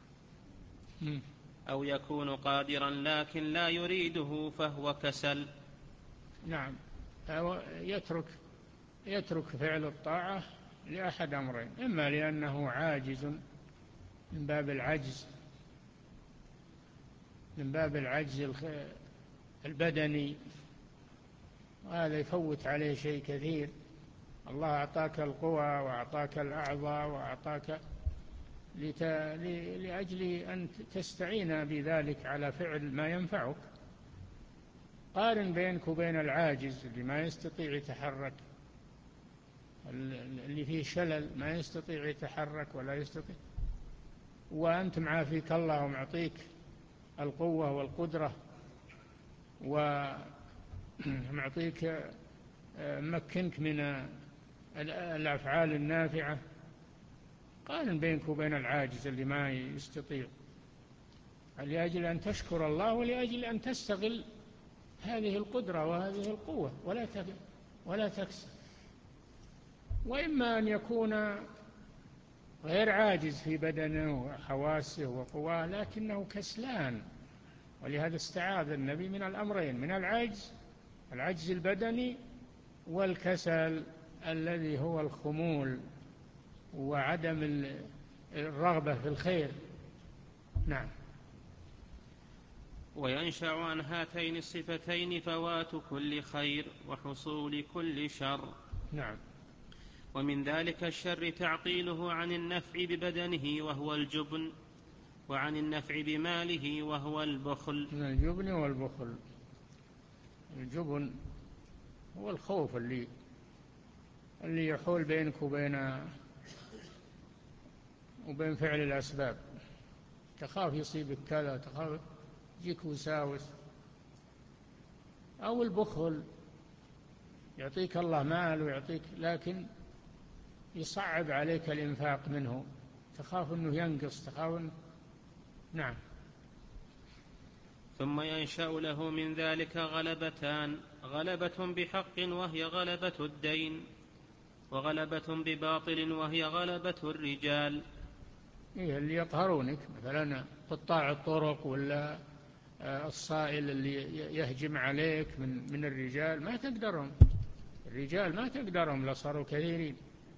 أو يكون قادرا لكن لا يريده فهو كسل. نعم. يترك يترك فعل الطاعة لأحد أمرين: إما لأنه عاجز من باب العجز من باب العجز البدني، وهذا يفوت عليه شيء كثير. الله أعطاك القوى وأعطاك الأعضاء وأعطاك لأجل أن تستعين بذلك على فعل ما ينفعك. قارن بينك وبين العاجز اللي ما يستطيع يتحرك، اللي فيه شلل ما يستطيع يتحرك ولا يستطيع، وأنت معافيك الله ومعطيك القوة والقدرة ومعطيك مكنك من الأفعال النافعة. قارن بينك وبين العاجز اللي ما يستطيع، لأجل أن تشكر الله ولأجل أن تستغل هذه القدرة وهذه القوة ولا ولا تكسل. وإما أن يكون غير عاجز في بدنه وحواسه وقواه، لكنه كسلان. ولهذا استعاذ النبي من الأمرين، من العجز، العجز البدني، والكسل الذي هو الخمول وعدم الرغبة في الخير. نعم. وينشأ عن هاتين الصفتين فوات كل خير وحصول كل شر. نعم. ومن ذلك الشر تعطيله عن النفع ببدنه وهو الجبن، وعن النفع بماله وهو البخل. من الجبن والبخل. الجبن هو الخوف اللي اللي يحول بينك وبين وبين فعل الأسباب، تخاف يصيبك كذا، تخاف يجيك وساوس. أو البخل، يعطيك الله مال ويعطيك، لكن يصعب عليك الإنفاق منه، تخاف أنه ينقص، تخاف أنه... نعم. ثم ينشأ له من ذلك غلبتان، غلبة بحق وهي غلبة الدين، وغلبة بباطل وهي غلبة الرجال. إيه اللي يقهرونك، مثلا قطاع الطرق ولا الصائل اللي يهجم عليك من من الرجال، ما تقدرهم. الرجال ما تقدرهم لصاروا كثيرين،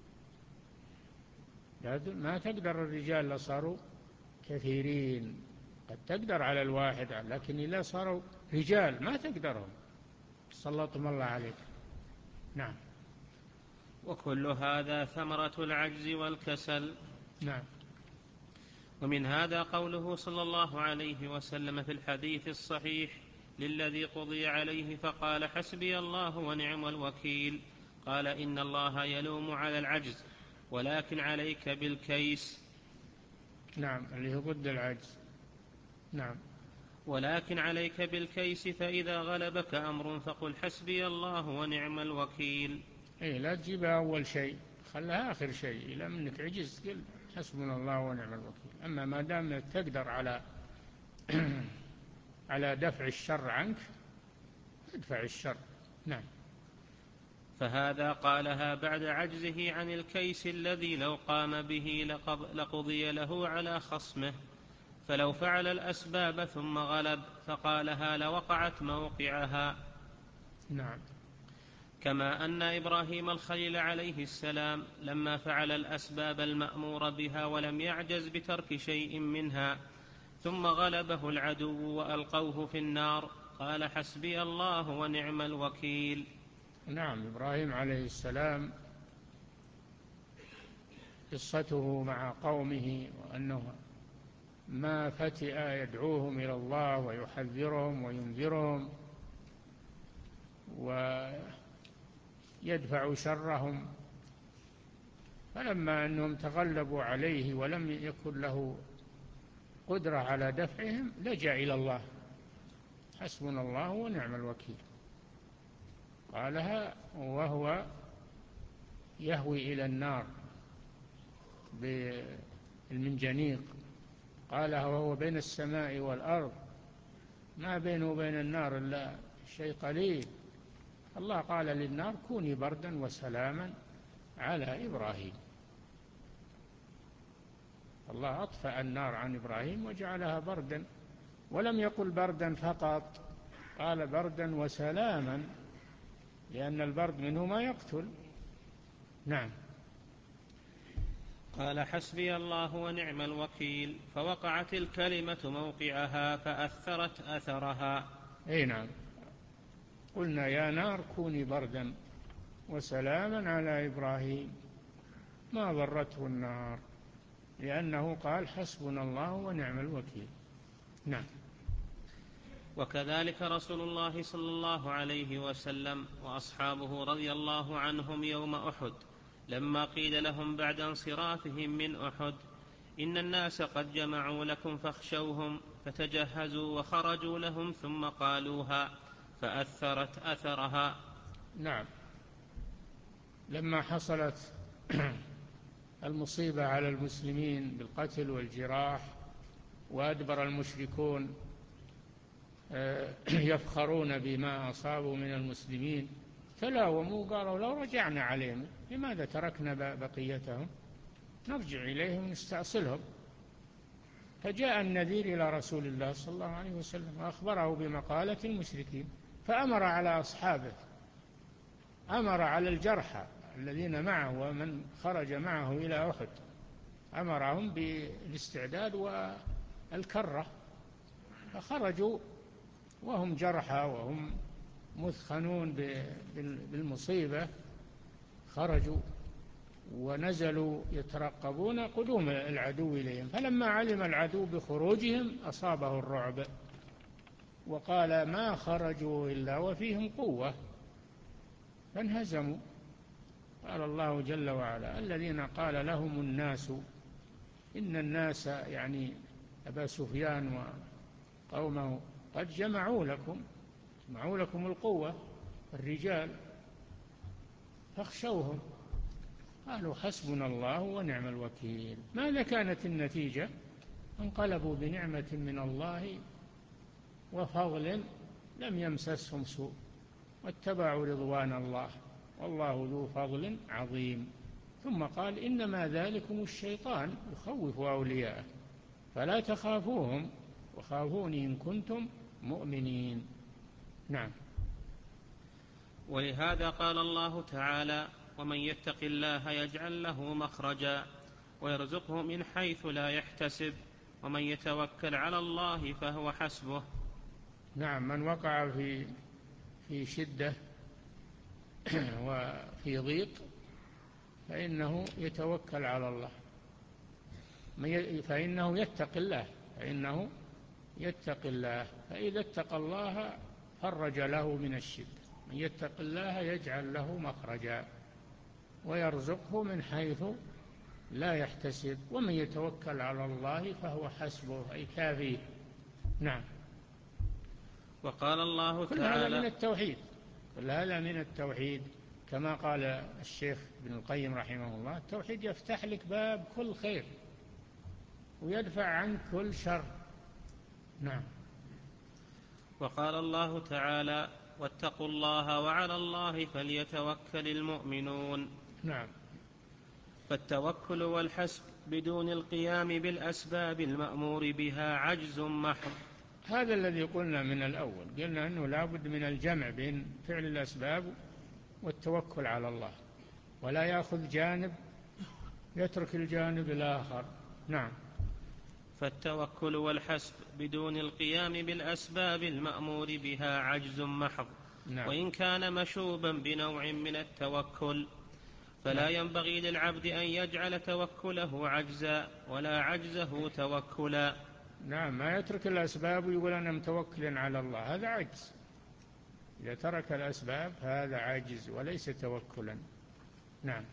ما تقدر الرجال لصاروا كثيرين. قد تقدر على الواحد، لكن إذا صاروا رجال ما تقدرهم، سلطهم الله عليك. نعم. وكل هذا ثمرة العجز والكسل. نعم. ومن هذا قوله صلى الله عليه وسلم في الحديث الصحيح للذي قضي عليه فقال حسبي الله ونعم الوكيل، قال إن الله يلوم على العجز ولكن عليك بالكيس. نعم، اللي هو ضد العجز. نعم. ولكن عليك بالكيس، فإذا غلبك أمر فقل حسبي الله ونعم الوكيل. إيه، لا تجيبها أول شيء، خلها آخر شيء. إذا منك عجز قل حسبنا الله ونعم الوكيل. أما ما دام تقدر على على دفع الشر عنك، ادفع الشر. نعم. فهذا قالها بعد عجزه عن الكيس الذي لو قام به لقضي له على خصمه، فلو فعل الأسباب ثم غلب فقالها لوقعت موقعها. نعم. كما أن إبراهيم الخليل عليه السلام لما فعل الأسباب المأمور بها ولم يعجز بترك شيء منها ثم غلبه العدو وألقوه في النار قال حسبي الله ونعم الوكيل. نعم. إبراهيم عليه السلام قصته مع قومه، وأنه ما فتئ يدعوهم إلى الله ويحذرهم وينذرهم ويدفع شرهم، فلما أنهم تغلبوا عليه ولم يكن له قدرة على دفعهم لجأ إلى الله، حسبنا الله ونعم الوكيل. قالها وهو يهوي إلى النار بالمنجنيق، قالها وهو بين السماء والأرض، ما بينه وبين النار إلا شيء قليل. الله قال للنار كوني بردا وسلاما على إبراهيم. الله أطفأ النار عن إبراهيم وجعلها بردا، ولم يقل بردا فقط، قال بردا وسلاما، لأن البرد منه ما يقتل. نعم. قال حسبي الله ونعم الوكيل، فوقعت الكلمة موقعها فأثرت أثرها. أي نعم. قلنا يا نار كوني بردا وسلاما على إبراهيم، ما ضرته النار، لأنه قال حسبنا الله ونعم الوكيل. نعم. وكذلك رسول الله صلى الله عليه وسلم وأصحابه رضي الله عنهم يوم أحد لما قيل لهم بعد انصرافهم من أحد إن الناس قد جمعوا لكم فاخشوهم، فتجهزوا وخرجوا لهم ثم قالوها فأثرت أثرها. نعم. لما حصلت المصيبة على المسلمين بالقتل والجراح، وأدبر المشركون يفخرون بما أصابوا من المسلمين، تلاوموا قالوا لو رجعنا عليهم لماذا تركنا بقيتهم. نرجع إليهم نستأصلهم. فجاء النذير إلى رسول الله صلى الله عليه وسلم وأخبره بمقالة المشركين، فأمر على أصحابه، أمر على الجرحى الذين معه ومن خرج معه إلى أحد، أمرهم بالاستعداد والكرة، فخرجوا وهم جرحى وهم مثخنون بالمصيبة، خرجوا ونزلوا يترقبون قدوم العدو إليهم. فلما علم العدو بخروجهم أصابه الرعب وقال ما خرجوا إلا وفيهم قوة، فانهزموا. قال الله جل وعلا الذين قال لهم الناس إن الناس، يعني أبا سفيان وقومه، قد جمعوا لكم جمعوا لكم القوة الرجال فاخشوهم، قالوا حسبنا الله ونعم الوكيل. ماذا كانت النتيجة؟ انقلبوا بنعمة من الله وفضل لم يمسسهم سوء واتبعوا رضوان الله والله ذو فضل عظيم. ثم قال إنما ذلكم الشيطان يخوف أولياءه فلا تخافوهم وخافوني إن كنتم مؤمنين. نعم. ولهذا قال الله تعالى ومن يتق الله يجعل له مخرجا ويرزقه من حيث لا يحتسب ومن يتوكل على الله فهو حسبه. نعم، من وقع في في شدة وفي ضيق فإنه يتوكل على الله، فإنه يتق الله فإنه يتق الله فإذا اتقى الله فرج له من الشدة. من يتق الله يجعل له مخرجا ويرزقه من حيث لا يحتسب ومن يتوكل على الله فهو حسبه أي كافيه. نعم. وقال الله كل تعالى هذا من التوحيد، كل هذا من التوحيد كما قال الشيخ ابن القيم رحمه الله التوحيد يفتح لك باب كل خير ويدفع عنك كل شر. نعم. وقال الله تعالى واتقوا الله وعلى الله فليتوكل المؤمنون. نعم. فالتوكل والحسب بدون القيام بالأسباب المأمور بها عجز محض. هذا الذي قلنا من الأول، قلنا أنه لا بد من الجمع بين فعل الأسباب والتوكل على الله، ولا يأخذ جانب يترك الجانب الآخر. نعم. فالتوكل والحسب بدون القيام بالأسباب المأمور بها عجز محض. نعم. وإن كان مشوبا بنوع من التوكل فلا نعم. ينبغي للعبد أن يجعل توكله عجزا ولا عجزه توكلا. نعم، ما يترك الأسباب ويقول أنا متوكل على الله، هذا عجز. إذا ترك الأسباب هذا عجز وليس توكلا. نعم.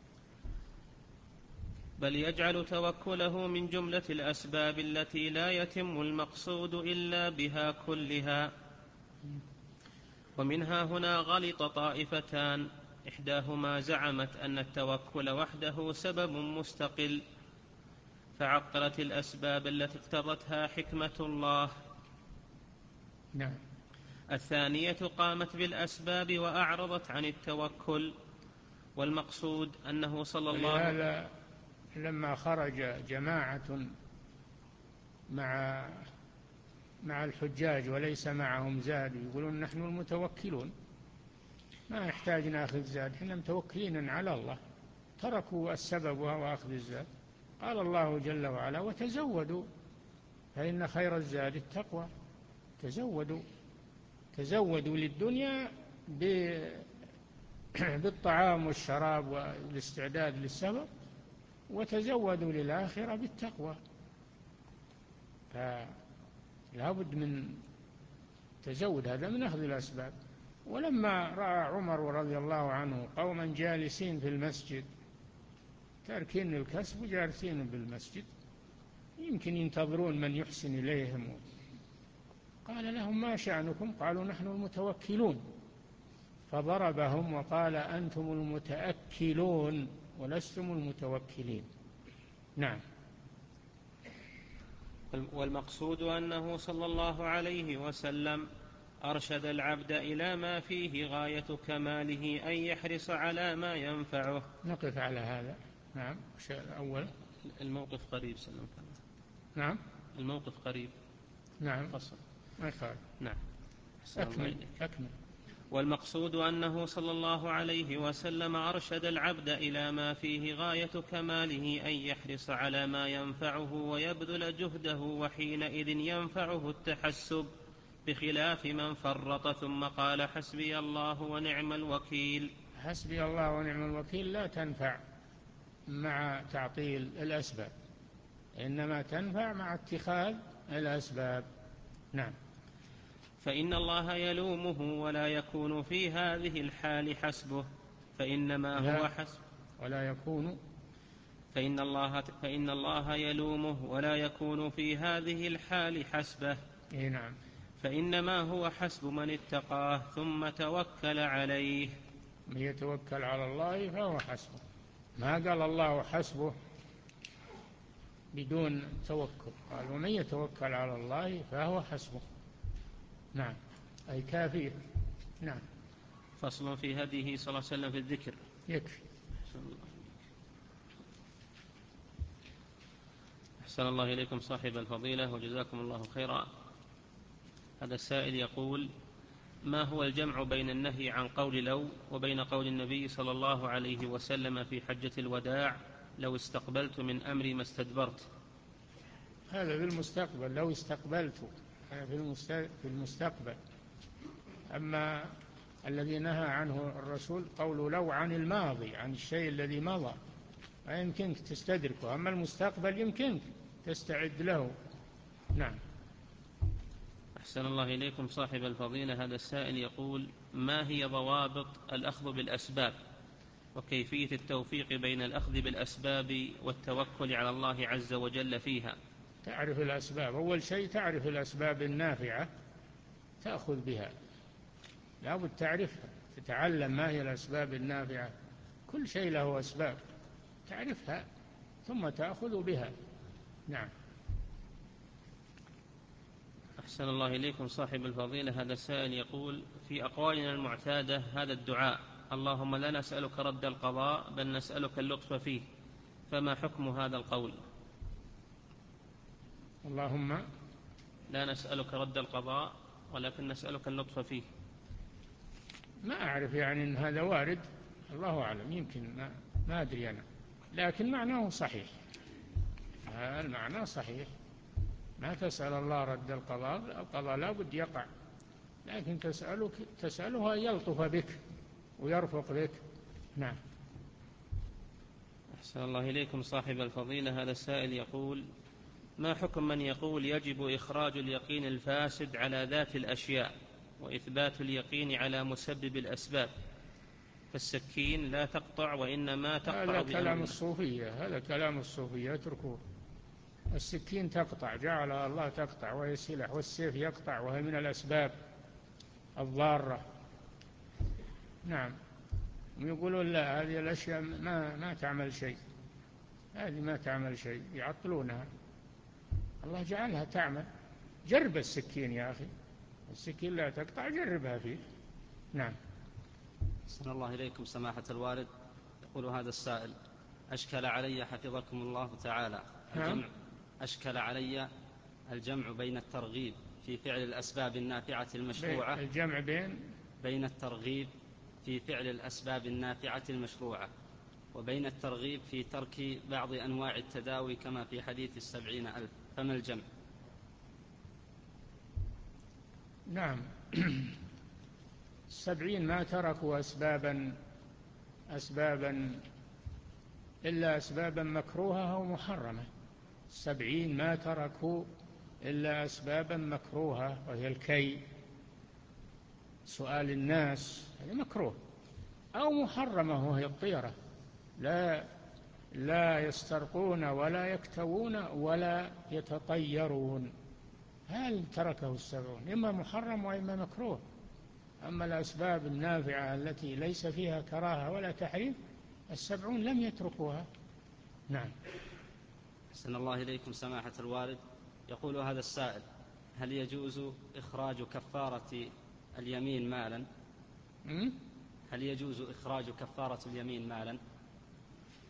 بل يجعل توكله من جملة الأسباب التي لا يتم المقصود إلا بها كلها. ومنها هنا غلط طائفتان، إحداهما زعمت أن التوكل وحده سبب مستقل فعطلت الأسباب التي اقتضتها حكمة الله. نعم. الثانية قامت بالأسباب وأعرضت عن التوكل، والمقصود أنه صلى الله عليه وسلم لما خرج جماعة مع مع الحجاج وليس معهم زاد يقولون نحن المتوكلون ما يحتاج ناخذ زاد، احنا متوكلين على الله، تركوا السبب وهو أخذ الزاد. قال الله جل وعلا وتزودوا فإن خير الزاد التقوى. تزودوا تزودوا للدنيا بالطعام والشراب والاستعداد للسبب، وتزودوا للآخرة بالتقوى. فلا بد من تزود، هذا من أخذ الأسباب. ولما رأى عمر رضي الله عنه قوما جالسين في المسجد تاركين الكسب وجالسين بالمسجد يمكن ينتظرون من يحسن إليهم، قال لهم ما شأنكم؟ قالوا نحن المتوكلون، فضربهم وقال أنتم المتأكلون ولستم المتوكلين. نعم. والمقصود أنه صلى الله عليه وسلم أرشد العبد إلى ما فيه غاية كماله أن يحرص على ما ينفعه. نقف على هذا. نعم. الأول الموقف قريب سلم. نعم. الموقف قريب. نعم. فصل. ما يخالف. نعم. أكمل. أكمل. والمقصود أنه صلى الله عليه وسلم أرشد العبد إلى ما فيه غاية كماله أن يحرص على ما ينفعه ويبذل جهده، وحينئذ ينفعه التحسب، بخلاف من فرط ثم قال حسبي الله ونعم الوكيل. حسبي الله ونعم الوكيل لا تنفع مع تعطيل الأسباب، إنما تنفع مع اتخاذ الأسباب. نعم. فإن الله يلومه ولا يكون في هذه الحال حسبه، فإنما هو حسب ولا يكون فإن الله, فإن الله يلومه ولا يكون في هذه الحال حسبه. إيه نعم. فإنما هو حسب من اتقاه ثم توكل عليه. من يتوكل على الله فهو حسبه. ما قال الله حسبه بدون توكل، قال ومن يتوكل على الله فهو حسبه. نعم، أي كافيه. نعم. فصل في هديه صلى الله عليه وسلم في الذكر. يكفي. أحسن الله إليكم صاحب الفضيلة وجزاكم الله خيرا. هذا السائل يقول: ما هو الجمع بين النهي عن قول لو وبين قول النبي صلى الله عليه وسلم في حجة الوداع: لو استقبلت من أمري ما استدبرت؟ هذا في المستقبل، لو استقبلت في المستقبل. أما الذي نهى عنه الرسول قول لو عن الماضي، عن الشيء الذي مضى، لا يمكنك تستدركه. أما المستقبل يمكنك تستعد له. نعم. أحسن الله إليكم صاحب الفضيلة. هذا السائل يقول: ما هي ضوابط الأخذ بالأسباب وكيفية التوفيق بين الأخذ بالأسباب والتوكل على الله عز وجل فيها؟ تعرف الأسباب. أول شيء تعرف الأسباب النافعة تأخذ بها، لا بد تعرفها، تتعلم ما هي الأسباب النافعة. كل شيء له أسباب، تعرفها ثم تأخذ بها. نعم. أحسن الله إليكم صاحب الفضيلة. هذا السائل يقول: في أقوالنا المعتادة هذا الدعاء: اللهم لا نسألك رد القضاء بل نسألك اللطف فيه، فما حكم هذا القول؟ اللهم لا نسألك رد القضاء ولكن نسألك اللطف فيه. ما أعرف يعني أن هذا وارد، الله أعلم، يمكن ما, ما أدري أنا، لكن معناه صحيح. المعنى صحيح، ما تسأل الله رد القضاء، القضاء لا بد يقع، لكن تسألك تسأله أن يلطف بك ويرفق بك. نعم. أحسن الله إليكم صاحب الفضيلة. هذا السائل يقول: ما حكم من يقول يجب إخراج اليقين الفاسد على ذات الأشياء وإثبات اليقين على مسبب الأسباب، فالسكين لا تقطع وإنما تقطع هذا بأمر كلام الصوفية، هذا كلام الصوفية، اتركوه. السكين تقطع، جعل الله تقطع وهي سلح، والسيف يقطع وهي من الأسباب الضارة. نعم. يقولون لا، هذه الأشياء ما, ما تعمل شيء، هذه ما تعمل شيء، يعطلونها. الله جعلها تعمل. جرب السكين يا أخي، السكين لا تقطع، جربها فيه. نعم. أحسن الله إليكم سماحة الوالد. يقول هذا السائل: أشكل علي حفظكم الله تعالى الجمع أشكل علي الجمع بين الترغيب في فعل الأسباب النافعة المشروعة الجمع بين بين الترغيب في فعل الأسباب النافعة المشروعة وبين الترغيب في ترك بعض أنواع التداوي كما في حديث السبعين ألف، فما الجمع؟ نعم. السبعين ما تركوا أسبابا أسبابا إلا أسبابا مكروهة أو محرمة. السبعين ما تركوا إلا أسبابا مكروهة، وهي الكي، سؤال الناس، هذا مكروه، أو محرمة وهي الطيرة، لا لا يسترقون ولا يكتوون ولا يتطيرون. هل تركه السبعون؟ إما محرم وإما مكروه. أما الأسباب النافعة التي ليس فيها كراهة ولا تحريم، السبعون لم يتركوها. نعم. أحسن الله إليكم سماحة الوالد. يقول هذا السائل: هل يجوز إخراج كفارة اليمين مالا؟ م? هل يجوز إخراج كفارة اليمين مالا؟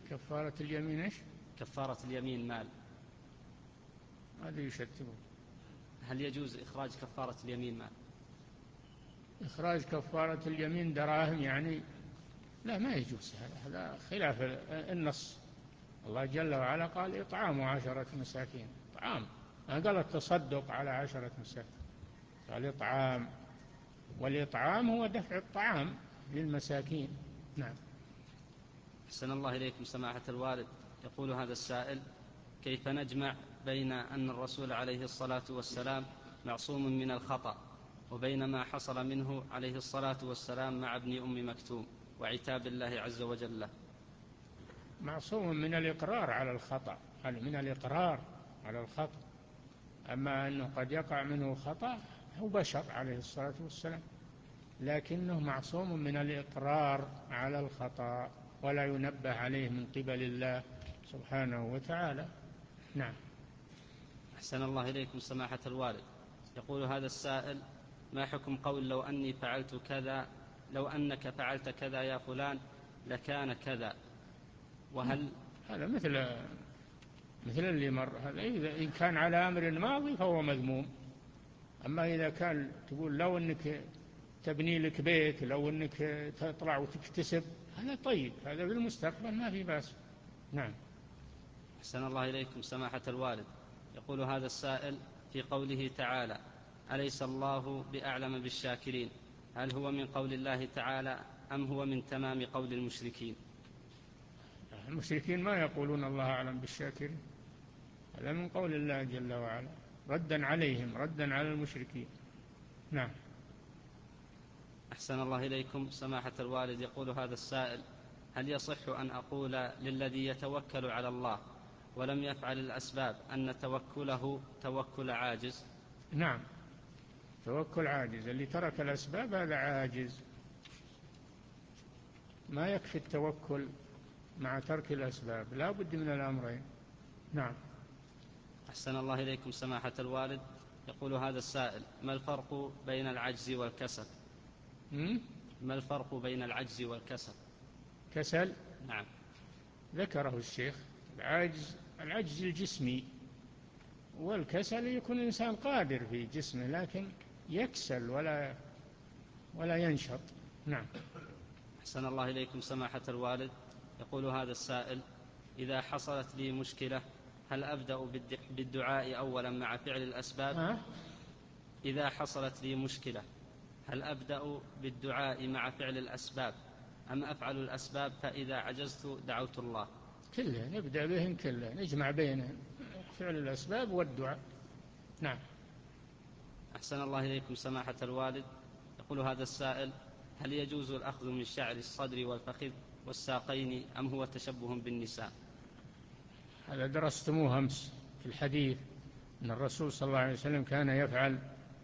كفارة اليمين إيش؟ كفارة اليمين مال. هذا يشتبه. هل يجوز إخراج كفارة اليمين مال؟ إخراج كفارة اليمين دراهم يعني؟ لا، ما يجوز هذا، هذا خلاف النص. الله جل وعلا قال إطعام عشرة مساكين، طعام، ما قال التصدق على عشرة مساكين، قال إطعام، والإطعام هو دفع الطعام للمساكين. نعم. أحسن الله إليكم سماحة الوالد. يقول هذا السائل: كيف نجمع بين أن الرسول عليه الصلاة والسلام معصوم من الخطأ وبين ما حصل منه عليه الصلاة والسلام مع ابن أم مكتوم وعتاب الله عز وجل له؟ معصوم من الإقرار على الخطأ، من الإقرار على الخطأ، أما أنه قد يقع منه خطأ، هو بشر عليه الصلاة والسلام، لكنه معصوم من الإقرار على الخطأ ولا ينبه عليه من قبل الله سبحانه وتعالى. نعم. أحسن الله إليكم سماحة الوالد. يقول هذا السائل: ما حكم قول لو أني فعلت كذا، لو أنك فعلت كذا يا فلان لكان كذا؟ وهل هذا مثل مثل اللي مر، هذا إذا إن كان على أمر ماضي فهو مذموم. أما إذا كان تقول لو أنك تبني لك بيت، لو أنك تطلع وتكتسب، هذا طيب، هذا بالمستقبل ما في بأس. نعم. أحسن الله إليكم سماحة الوالد. يقول هذا السائل: في قوله تعالى: أليس الله بأعلم بالشاكرين، هل هو من قول الله تعالى أم هو من تمام قول المشركين؟ المشركين ما يقولون الله أعلم بالشاكرين، هذا من قول الله جل وعلا، ردا عليهم، ردا على المشركين. نعم. أحسن الله إليكم سماحة الوالد. يقول هذا السائل: هل يصح أن أقول للذي يتوكل على الله ولم يفعل الأسباب أن توكله توكل عاجز؟ نعم، توكل عاجز، اللي ترك الأسباب هذا عاجز، ما يكفي التوكل مع ترك الأسباب، لا بد من الأمرين. نعم. أحسن الله إليكم سماحة الوالد. يقول هذا السائل: ما الفرق بين العجز والكسل؟ ما الفرق بين العجز والكسل؟ كسل؟ نعم. ذكره الشيخ. العجز العجز الجسمي، والكسل يكون الإنسان قادر في جسمه لكن يكسل ولا ولا ينشط. نعم. أحسن الله إليكم سماحة الوالد. يقول هذا السائل: إذا حصلت لي مشكلة هل أبدأ بالدعاء أولا مع فعل الأسباب؟ أه؟ إذا حصلت لي مشكلة هل أبدأ بالدعاء مع فعل الأسباب أم أفعل الأسباب فإذا عجزت دعوت الله؟ كلها نبدأ بهن، كلها نجمع بينهن، فعل الأسباب والدعاء. نعم. أحسن الله إليكم سماحة الوالد. يقول هذا السائل: هل يجوز الأخذ من شعر الصدر والفخذ والساقين أم هو تشبه بالنساء؟ هذا درستموه أمس في الحديث أن الرسول صلى الله عليه وسلم كان يفعل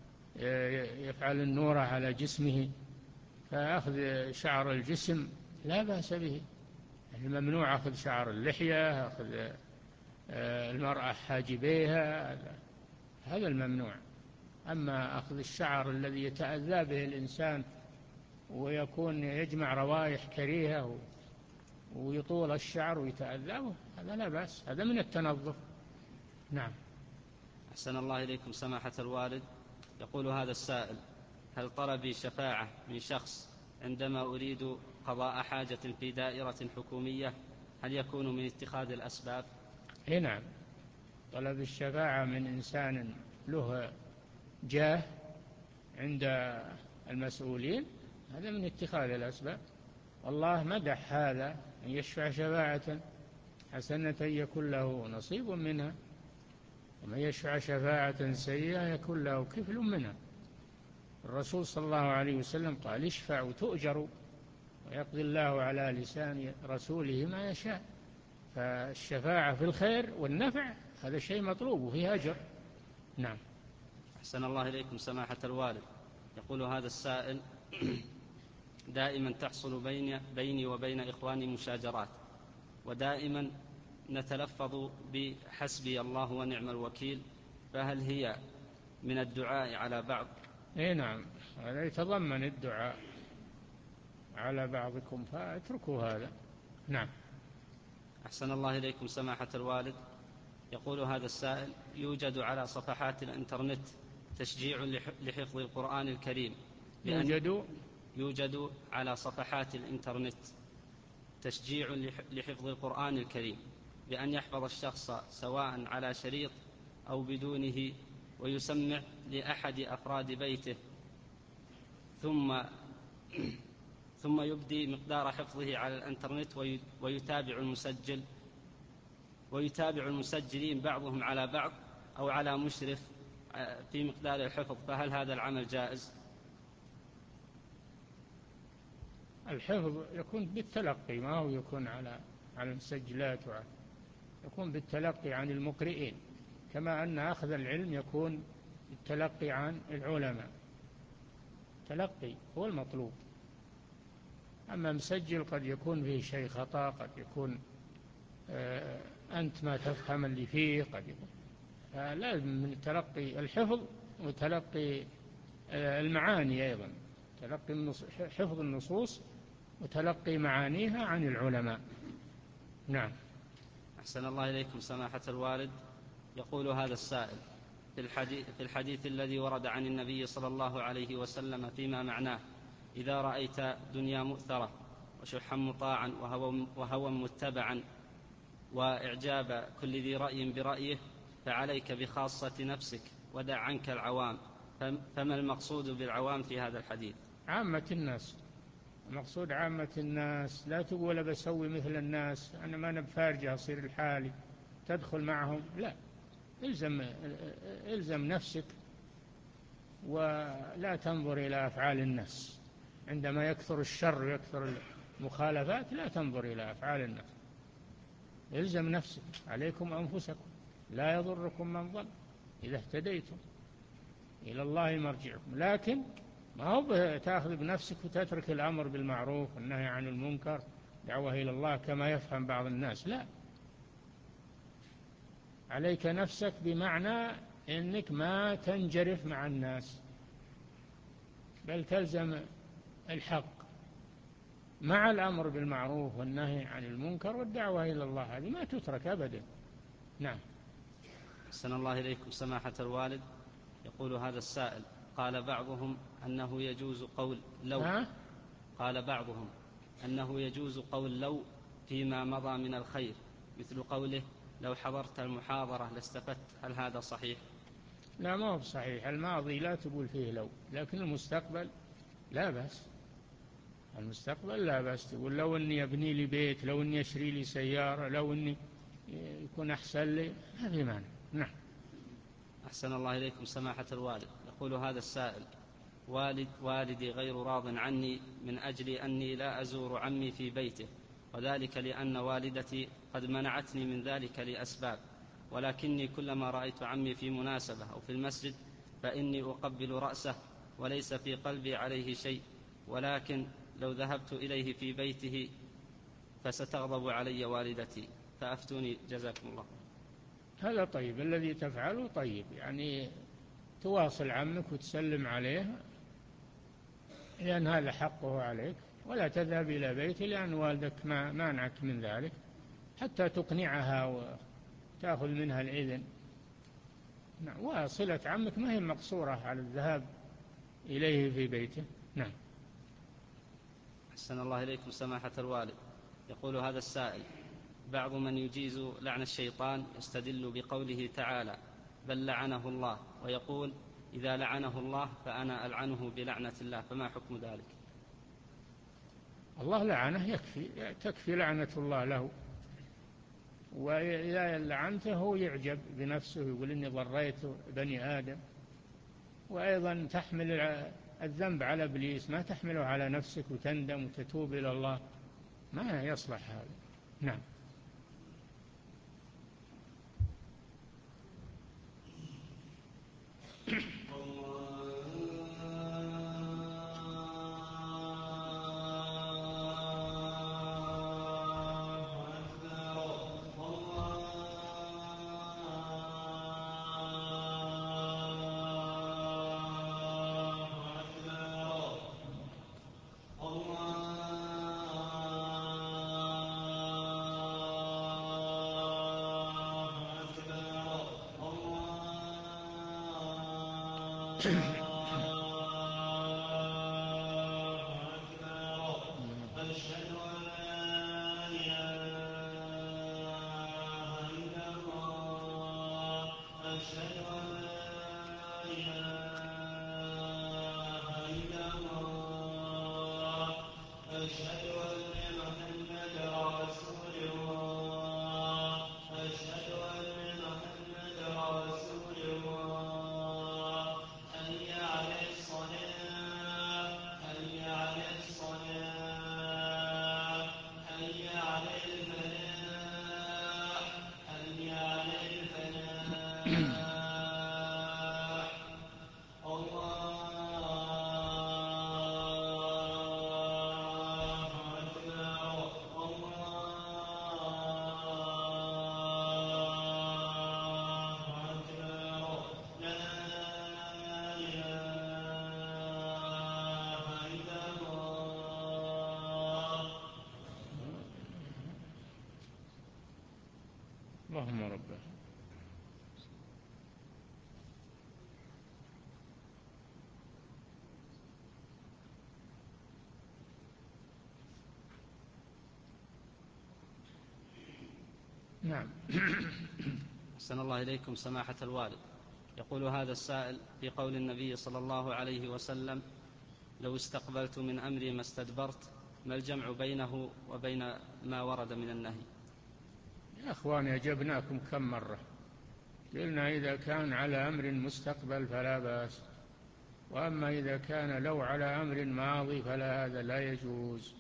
يفعل النورة على جسمه، فأخذ شعر الجسم لا بأس به، الممنوع أخذ شعر اللحية، أخذ المرأة حاجبيها، هذا الممنوع. أما أخذ الشعر الذي يتأذى به الإنسان ويكون يجمع روائح كريهة ويطول الشعر ويتأذى، هذا لا بأس، هذا من التنظف. نعم. أحسن الله إليكم سماحة الوالد. يقول هذا السائل: هل طلبي شفاعة من شخص عندما أريد قضاء حاجة في دائرة حكومية هل يكون من اتخاذ الأسباب؟ إيه نعم، طلب الشفاعة من إنسان له جاه عند المسؤولين هذا من اتخاذ الأسباب، والله مدح هذا أن يشفع شفاعة حسنة يكون له نصيب منها، ومن يشفع شفاعة سيئة يكون له كفل منها. الرسول صلى الله عليه وسلم قال: اشفعوا تؤجروا، ويقضي الله على لسان رسوله ما يشاء. فالشفاعة في الخير والنفع هذا شيء مطلوب وفيه أجر. نعم. أحسن الله إليكم سماحة الوالد. يقول هذا السائل: دائما تحصل بيني, بيني وبين إخواني مشاجرات، ودائما نتلفظ بحسبي الله ونعم الوكيل، فهل هي من الدعاء على بعض؟ اي نعم، هذا يتضمن الدعاء على بعضكم، فاتركوا هذا. نعم. أحسن الله إليكم سماحة الوالد. يقول هذا السائل: يوجد على صفحات الإنترنت تشجيع لحفظ القرآن الكريم يوجد يوجد على صفحات الإنترنت تشجيع لحفظ القرآن الكريم بأن يحفظ الشخص سواء على شريط أو بدونه ويسمع لأحد أفراد بيته ثم ثم يبدي مقدار حفظه على الإنترنت ويتابع المسجل ويتابع المسجلين بعضهم على بعض أو على مشرف في مقدار الحفظ، فهل هذا العمل جائز؟ الحفظ يكون بالتلقي، ما هو يكون على على المسجلات، يكون بالتلقي عن المقرئين، كما أن أخذ العلم يكون بالتلقي عن العلماء. التلقي هو المطلوب. أما مسجل قد يكون فيه شيء خطأ، قد يكون آه أنت ما تفهم اللي فيه، قد يكون فلازم من تلقي الحفظ وتلقي آه المعاني أيضا، تلقي حفظ النصوص وتلقي معانيها عن العلماء. نعم. أحسن الله إليكم سماحة الوالد. يقول هذا السائل: في الحديث, في الحديث الذي ورد عن النبي صلى الله عليه وسلم فيما معناه: إذا رأيت دنيا مؤثرة وشحا مطاعا وهوى متبعا وإعجاب كل ذي رأي برأيه فعليك بخاصة نفسك ودع عنك العوام. فما المقصود بالعوام في هذا الحديث؟ عامة الناس. المقصود عامة الناس. لا تقول بسوي مثل الناس، أنا ما أنا بفارجة أصير الحالي تدخل معهم، لا، إلزم, إلزم نفسك ولا تنظر إلى أفعال الناس. عندما يكثر الشر ويكثر المخالفات لا تنظر إلى أفعال الناس، إلزم نفسك. عليكم أنفسكم لا يضركم من ضل إذا اهتديتم، إلى الله مرجعكم. لكن ما هو تأخذ بنفسك وتترك الأمر بالمعروف والنهي عن المنكر، دعوة إلى الله كما يفهم بعض الناس، لا، عليك نفسك بمعنى أنك ما تنجرف مع الناس، بل تلزم الحق مع الأمر بالمعروف والنهي عن المنكر والدعوة إلى الله، هذه ما تترك أبدا. نعم. أحسن الله إليكم سماحة الوالد. يقول هذا السائل: قال بعضهم أنه يجوز قول لو ها؟ قال بعضهم أنه يجوز قول لو فيما مضى من الخير، مثل قوله: لو حضرت المحاضرة لاستفدت. هل هذا صحيح؟ لا، ما هو صحيح. الماضي لا تقول فيه لو، لكن المستقبل لا بأس. المستقبل لا بأس تقول لو أني أبني لي بيت، لو أني أشري لي سيارة، لو أني يكون أحسن لي، ما في مانع. نعم. أحسن الله إليكم سماحة الوالد. يقول هذا السائل: والد والدي غير راض عني من أجل أني لا أزور عمي في بيته، وذلك لأن والدتي قد منعتني من ذلك لأسباب، ولكني كلما رأيت عمي في مناسبة أو في المسجد فإني أقبل رأسه وليس في قلبي عليه شيء، ولكن لو ذهبت إليه في بيته فستغضب علي والدتي، فأفتوني جزاكم الله. هذا طيب، الذي تفعله طيب، يعني تواصل عمك وتسلم عليه لأن هذا حقه عليك، ولا تذهب إلى بيته لأن والدك ما مانعك من ذلك، حتى تقنعها وتأخذ منها الإذن. وصلة عمك ما هي مقصورة على الذهاب إليه في بيته. نعم. أحسن الله إليكم سماحة الوالد. يقول هذا السائل: بعض من يجيز لعن الشيطان يستدل بقوله تعالى: بل لعنه الله، ويقول: إذا لعنه الله فأنا ألعنه بلعنة الله، فما حكم ذلك؟ الله لعنه يكفي، تكفي لعنة الله له، وإذا لعنته هو يعجب بنفسه يقول إني ضريت بني آدم. وأيضا تحمل الذنب على إبليس، ما تحمله على نفسك وتندم وتتوب إلى الله، ما يصلح هذا. نعم. اللهم ربه. نعم. أحسن الله إليكم سماحة الوالد. يقول هذا السائل في قول النبي صلى الله عليه وسلم: لو استقبلت من أمري ما استدبرت، ما الجمع بينه وبين ما ورد من النهي؟ يا أخواني أجبناكم كم مرة، قلنا إذا كان على أمر مستقبل فلا بأس، وأما إذا كان لو على أمر ماضي فلا، هذا لا يجوز.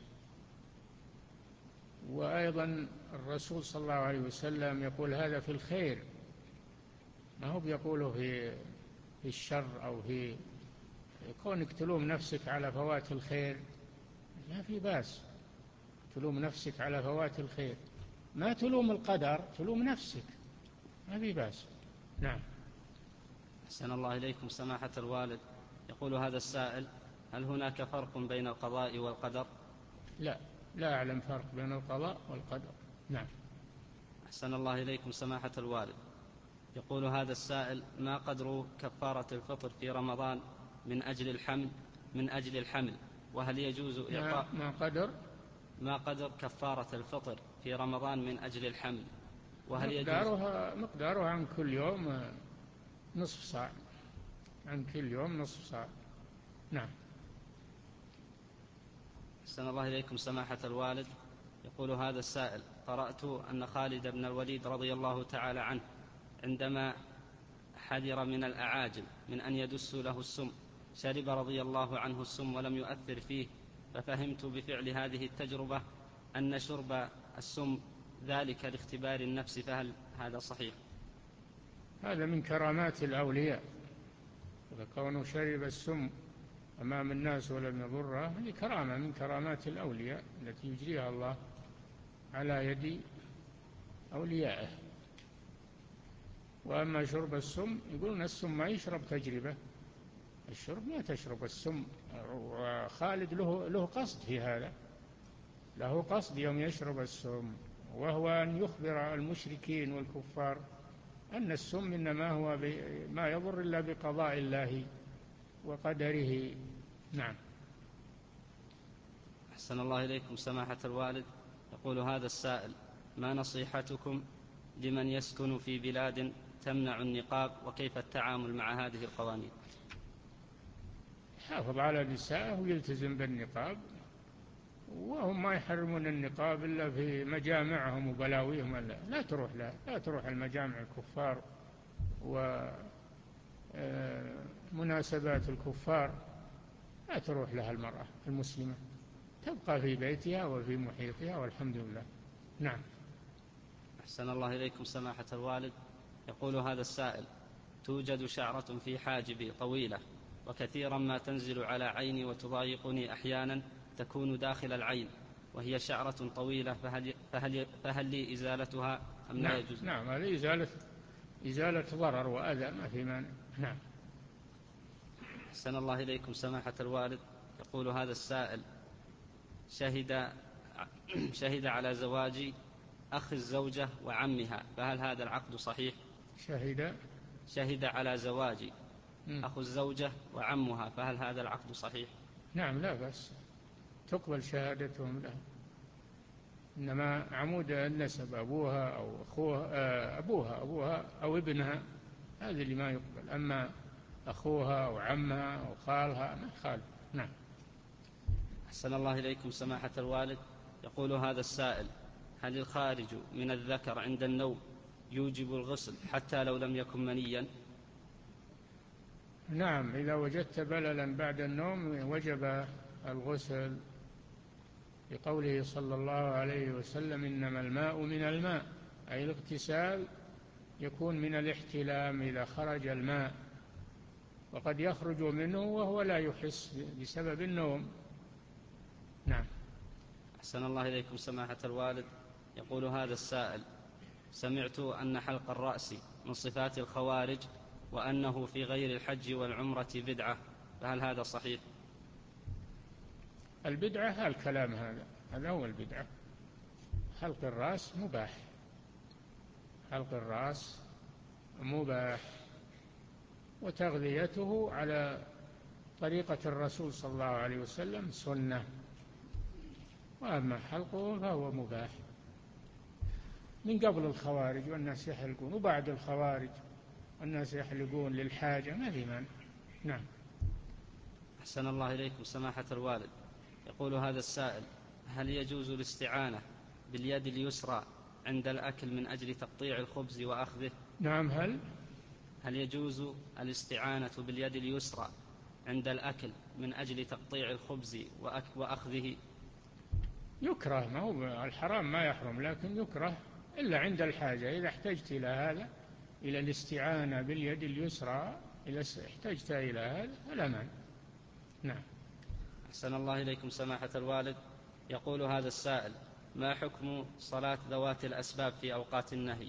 وأيضا الرسول صلى الله عليه وسلم يقول هذا في الخير، ما هو بيقوله في في الشر أو في كونك تلوم نفسك على فوات الخير، ما في بأس تلوم نفسك على فوات الخير، ما تلوم القدر، تلوم نفسك، ما في بأس. نعم. أحسن الله إليكم سماحة الوالد. يقول هذا السائل: هل هناك فرق بين القضاء والقدر؟ لا، لا أعلم فرق بين القضاء والقدر. نعم. أحسن الله إليكم سماحة الوالد. يقول هذا السائل: ما قدر كفارة الفطر في رمضان من أجل الحمل من أجل الحمل وهل يجوز إعطاء ما قدر ما قدر كفارة الفطر في رمضان من أجل الحمل وهل مقدارها يجوز مقدارها عن كل يوم نصف صاع، عن كل يوم نصف صاع. نعم. أحسن الله إليكم سماحة الوالد. يقول هذا السائل: قرأت أن خالد بن الوليد رضي الله تعالى عنه عندما حذر من الأعاجم من أن يدسوا له السم شرب رضي الله عنه السم ولم يؤثر فيه، ففهمت بفعل هذه التجربة أن شرب السم ذلك لاختبار النفس، فهل هذا صحيح؟ هذا من كرامات الأولياء، كونه شرب السم أمام الناس ولم يضره، هذه كرامة من كرامات الأولياء التي يجريها الله على يد أوليائه. وأما شرب السم، يقولون السم ما يشرب تجربة، الشرب ما تشرب السم. وخالد له, له قصد في هذا، له قصد يوم يشرب السم، وهو أن يخبر المشركين والكفار أن السم إنما هو ما يضر إلا بقضاء الله وقدره. نعم. أحسن الله إليكم سماحة الوالد. يقول هذا السائل: ما نصيحتكم لمن يسكن في بلاد تمنع النقاب، وكيف التعامل مع هذه القوانين؟ حافظ على نسائه ويلتزم بالنقاب، وهم ما يحرمون النقاب إلا في مجامعهم وبلاويهم. لا, لا تروح لا, لا تروح المجامع الكفار ومناسبات الكفار، لا تروح لها المرأة المسلمة، تبقى في بيتها وفي محيطها والحمد لله. نعم. أحسن الله إليكم سماحة الوالد. يقول هذا السائل: توجد شعرة في حاجبي طويلة وكثيرا ما تنزل على عيني وتضايقني أحيانا، تكون داخل العين وهي شعرة طويلة، فهل, فهل, فهل لي إزالتها أم لا يجوز؟ نعم، هذه إزالة إزالة ضرر وأذى، ما في مانع. نعم. أحسن الله إليكم سماحة الوالد. يقول هذا السائل: شهد شهد على زواجي أخ الزوجة وعمها، فهل هذا العقد صحيح؟ شهد شهد على زواجي أخو الزوجة وعمها، فهل هذا العقد صحيح؟ نعم لا بأس، تقبل شهادتهم له، إنما عمود النسب أبوها أو أخوها، أبوها أبوها أو ابنها، هذا اللي ما يقبل. أما أخوها أو عمها أو خالها ما يخالف. نعم. أحسن الله إليكم سماحة الوالد، يقول هذا السائل: هل الخارج من الذكر عند النوم يوجب الغسل حتى لو لم يكن منيا؟ نعم، إذا وجدت بللا بعد النوم وجب الغسل، لقوله صلى الله عليه وسلم: إنما الماء من الماء، أي الاغتسال يكون من الاحتلام إذا خرج الماء، وقد يخرج منه وهو لا يحس بسبب النوم. نعم. أحسن الله إليكم سماحة الوالد، يقول هذا السائل: سمعت أن حلق الرأس من صفات الخوارج، وأنه في غير الحج والعمرة بدعة، فهل هذا صحيح؟ البدعة الكلام هذا هذا هو البدعة. حلق الرأس مباح، حلق الرأس مباح، وتغذيته على طريقة الرسول صلى الله عليه وسلم سنة، وأما حلقه فهو مباح من قبل الخوارج والناس يحلقون، وبعد الخوارج والناس يحلقون للحاجة، ما في مانع. نعم. أحسن الله إليكم سماحة الوالد، يقول هذا السائل: هل يجوز الاستعانة باليد اليسرى عند الأكل من أجل تقطيع الخبز وأخذه؟ نعم. هل هل يجوز الاستعانة باليد اليسرى عند الأكل من أجل تقطيع الخبز وأخذه؟ يكره، ما هو الحرام ما يحرم، لكن يكره إلا عند الحاجة. إذا احتجت إلى هذا، إلى الاستعانة باليد اليسرى، إذا احتجت إلى هذا فلا مانع. نعم. أحسن الله إليكم سماحة الوالد، يقول هذا السائل: ما حكم صلاة ذوات الأسباب في أوقات النهي؟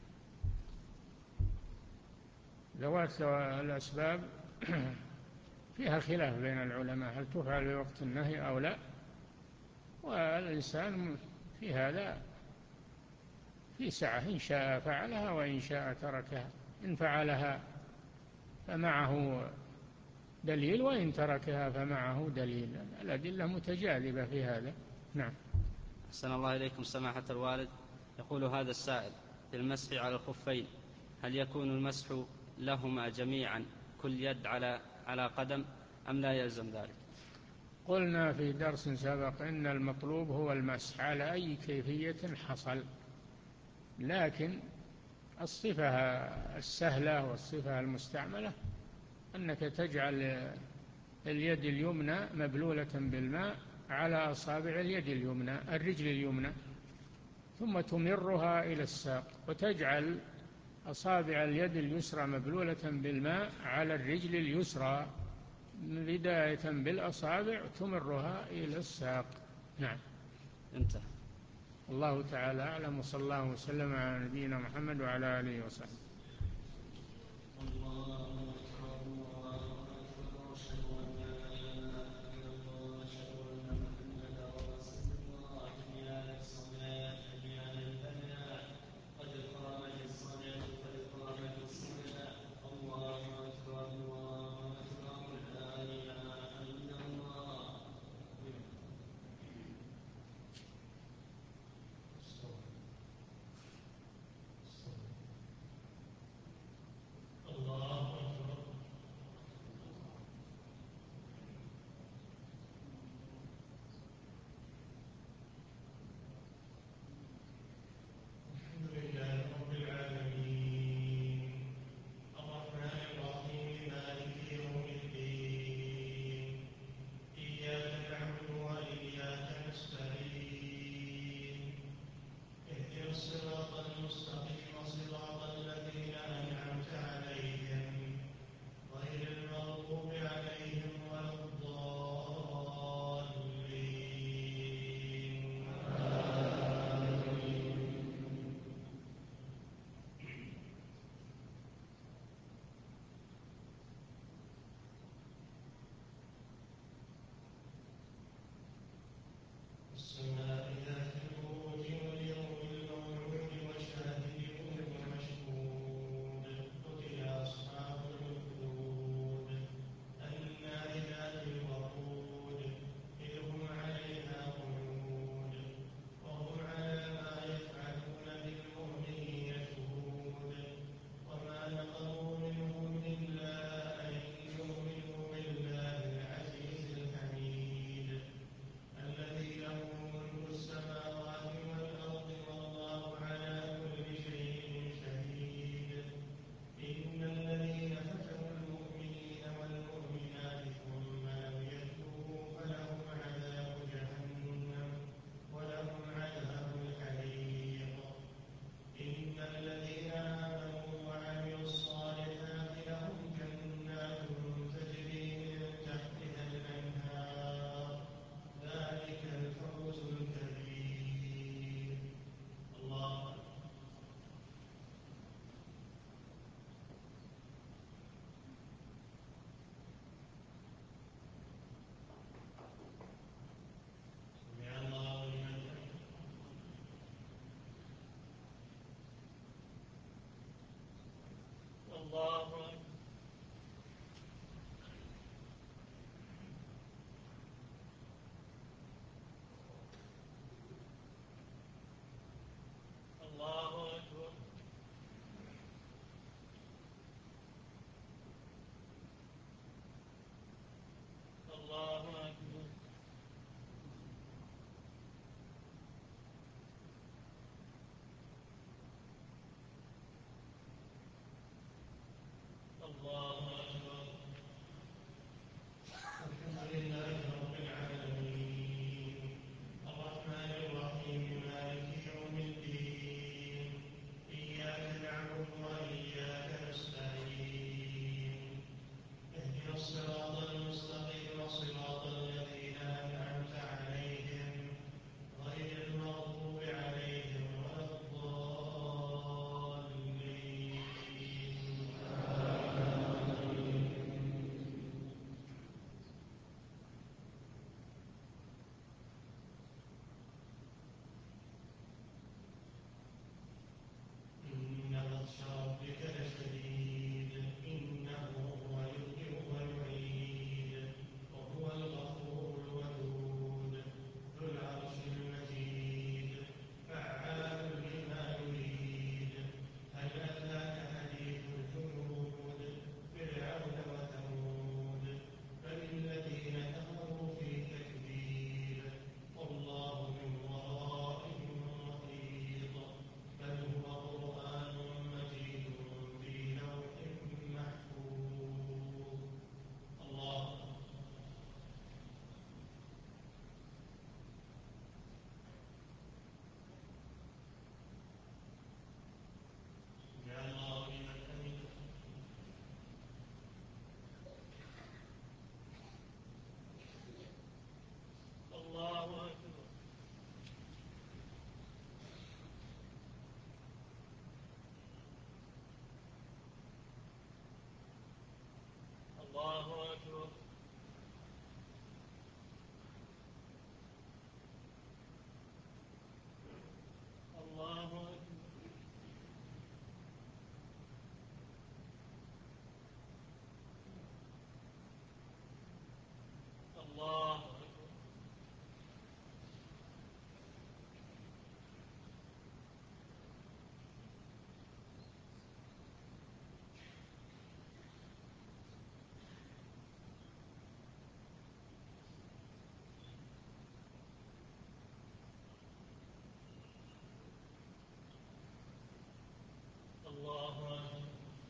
ذوات الأسباب فيها خلاف بين العلماء، هل تفعل في وقت النهي أو لا، والإنسان في هذا في سعة، إن شاء فعلها وإن شاء تركها. إن فعلها فمعه دليل، وإن تركها فمعه دليل، الأدلة متجاذبة في هذا. نعم. أحسن الله إليكم سماحة الوالد، يقول هذا السائل: في المسح على الخفين، هل يكون المسح لهما جميعا كل يد على على قدم أم لا يلزم ذلك؟ قلنا في درس سابق إن المطلوب هو المسح على أي كيفية حصل، لكن الصفة السهلة والصفة المستعملة أنك تجعل اليد اليمنى مبلولة بالماء على أصابع اليد اليمنى الرجل اليمنى، ثم تمرها إلى الساق، وتجعل أصابع اليد اليسرى مبلولة بالماء على الرجل اليسرى، بداية بالأصابع تمرها إلى الساق. نعم. انتهى. الله تعالى أعلم، وصلى الله وسلم على نبينا محمد وعلى آله وصحبه. الله أكبر. الله أكبر. الله أكبر. الله أكبر. الحمد لله رب العالمين الرحمن الرحيم مالك يوم الدين إياك نعبد وإياك نستعين اهدنا الصراط المستقيم صراط الذين أنعمت عليهم غير المغضوب عليهم ولا الضالين. إن بطش ربك لشديد إنه هو يبدئ ويعيد وهو الغفور الودود ذو العرش المجيد فعال لما يريد. هل أتاك حديث الجنود فرعون وثمود بل الذين كفروا في تكذيب والله من ورائهم محيط بل هو قرآن مجيد في لوح محفوظ. الله يا الله لمن حمده. الله أكبر. الله أكبر. الله أكبر. الله أكبر. الله أكبر.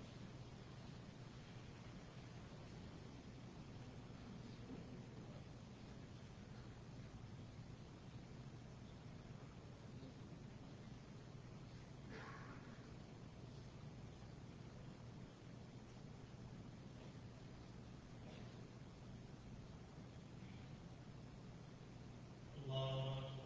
الله أكبر.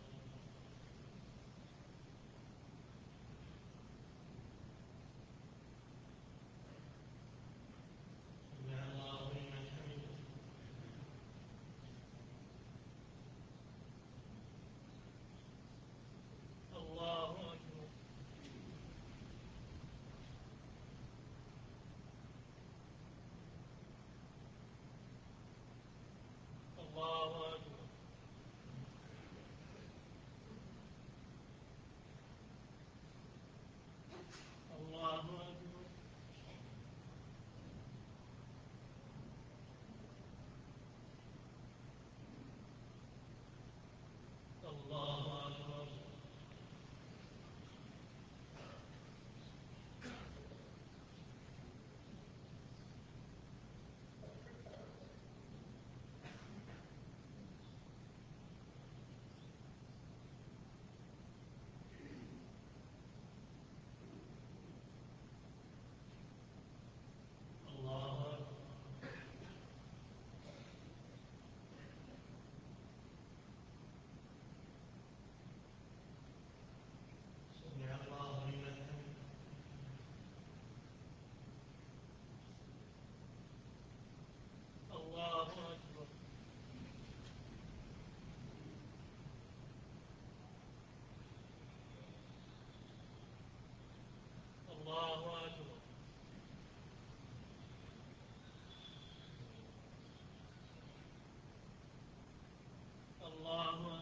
الله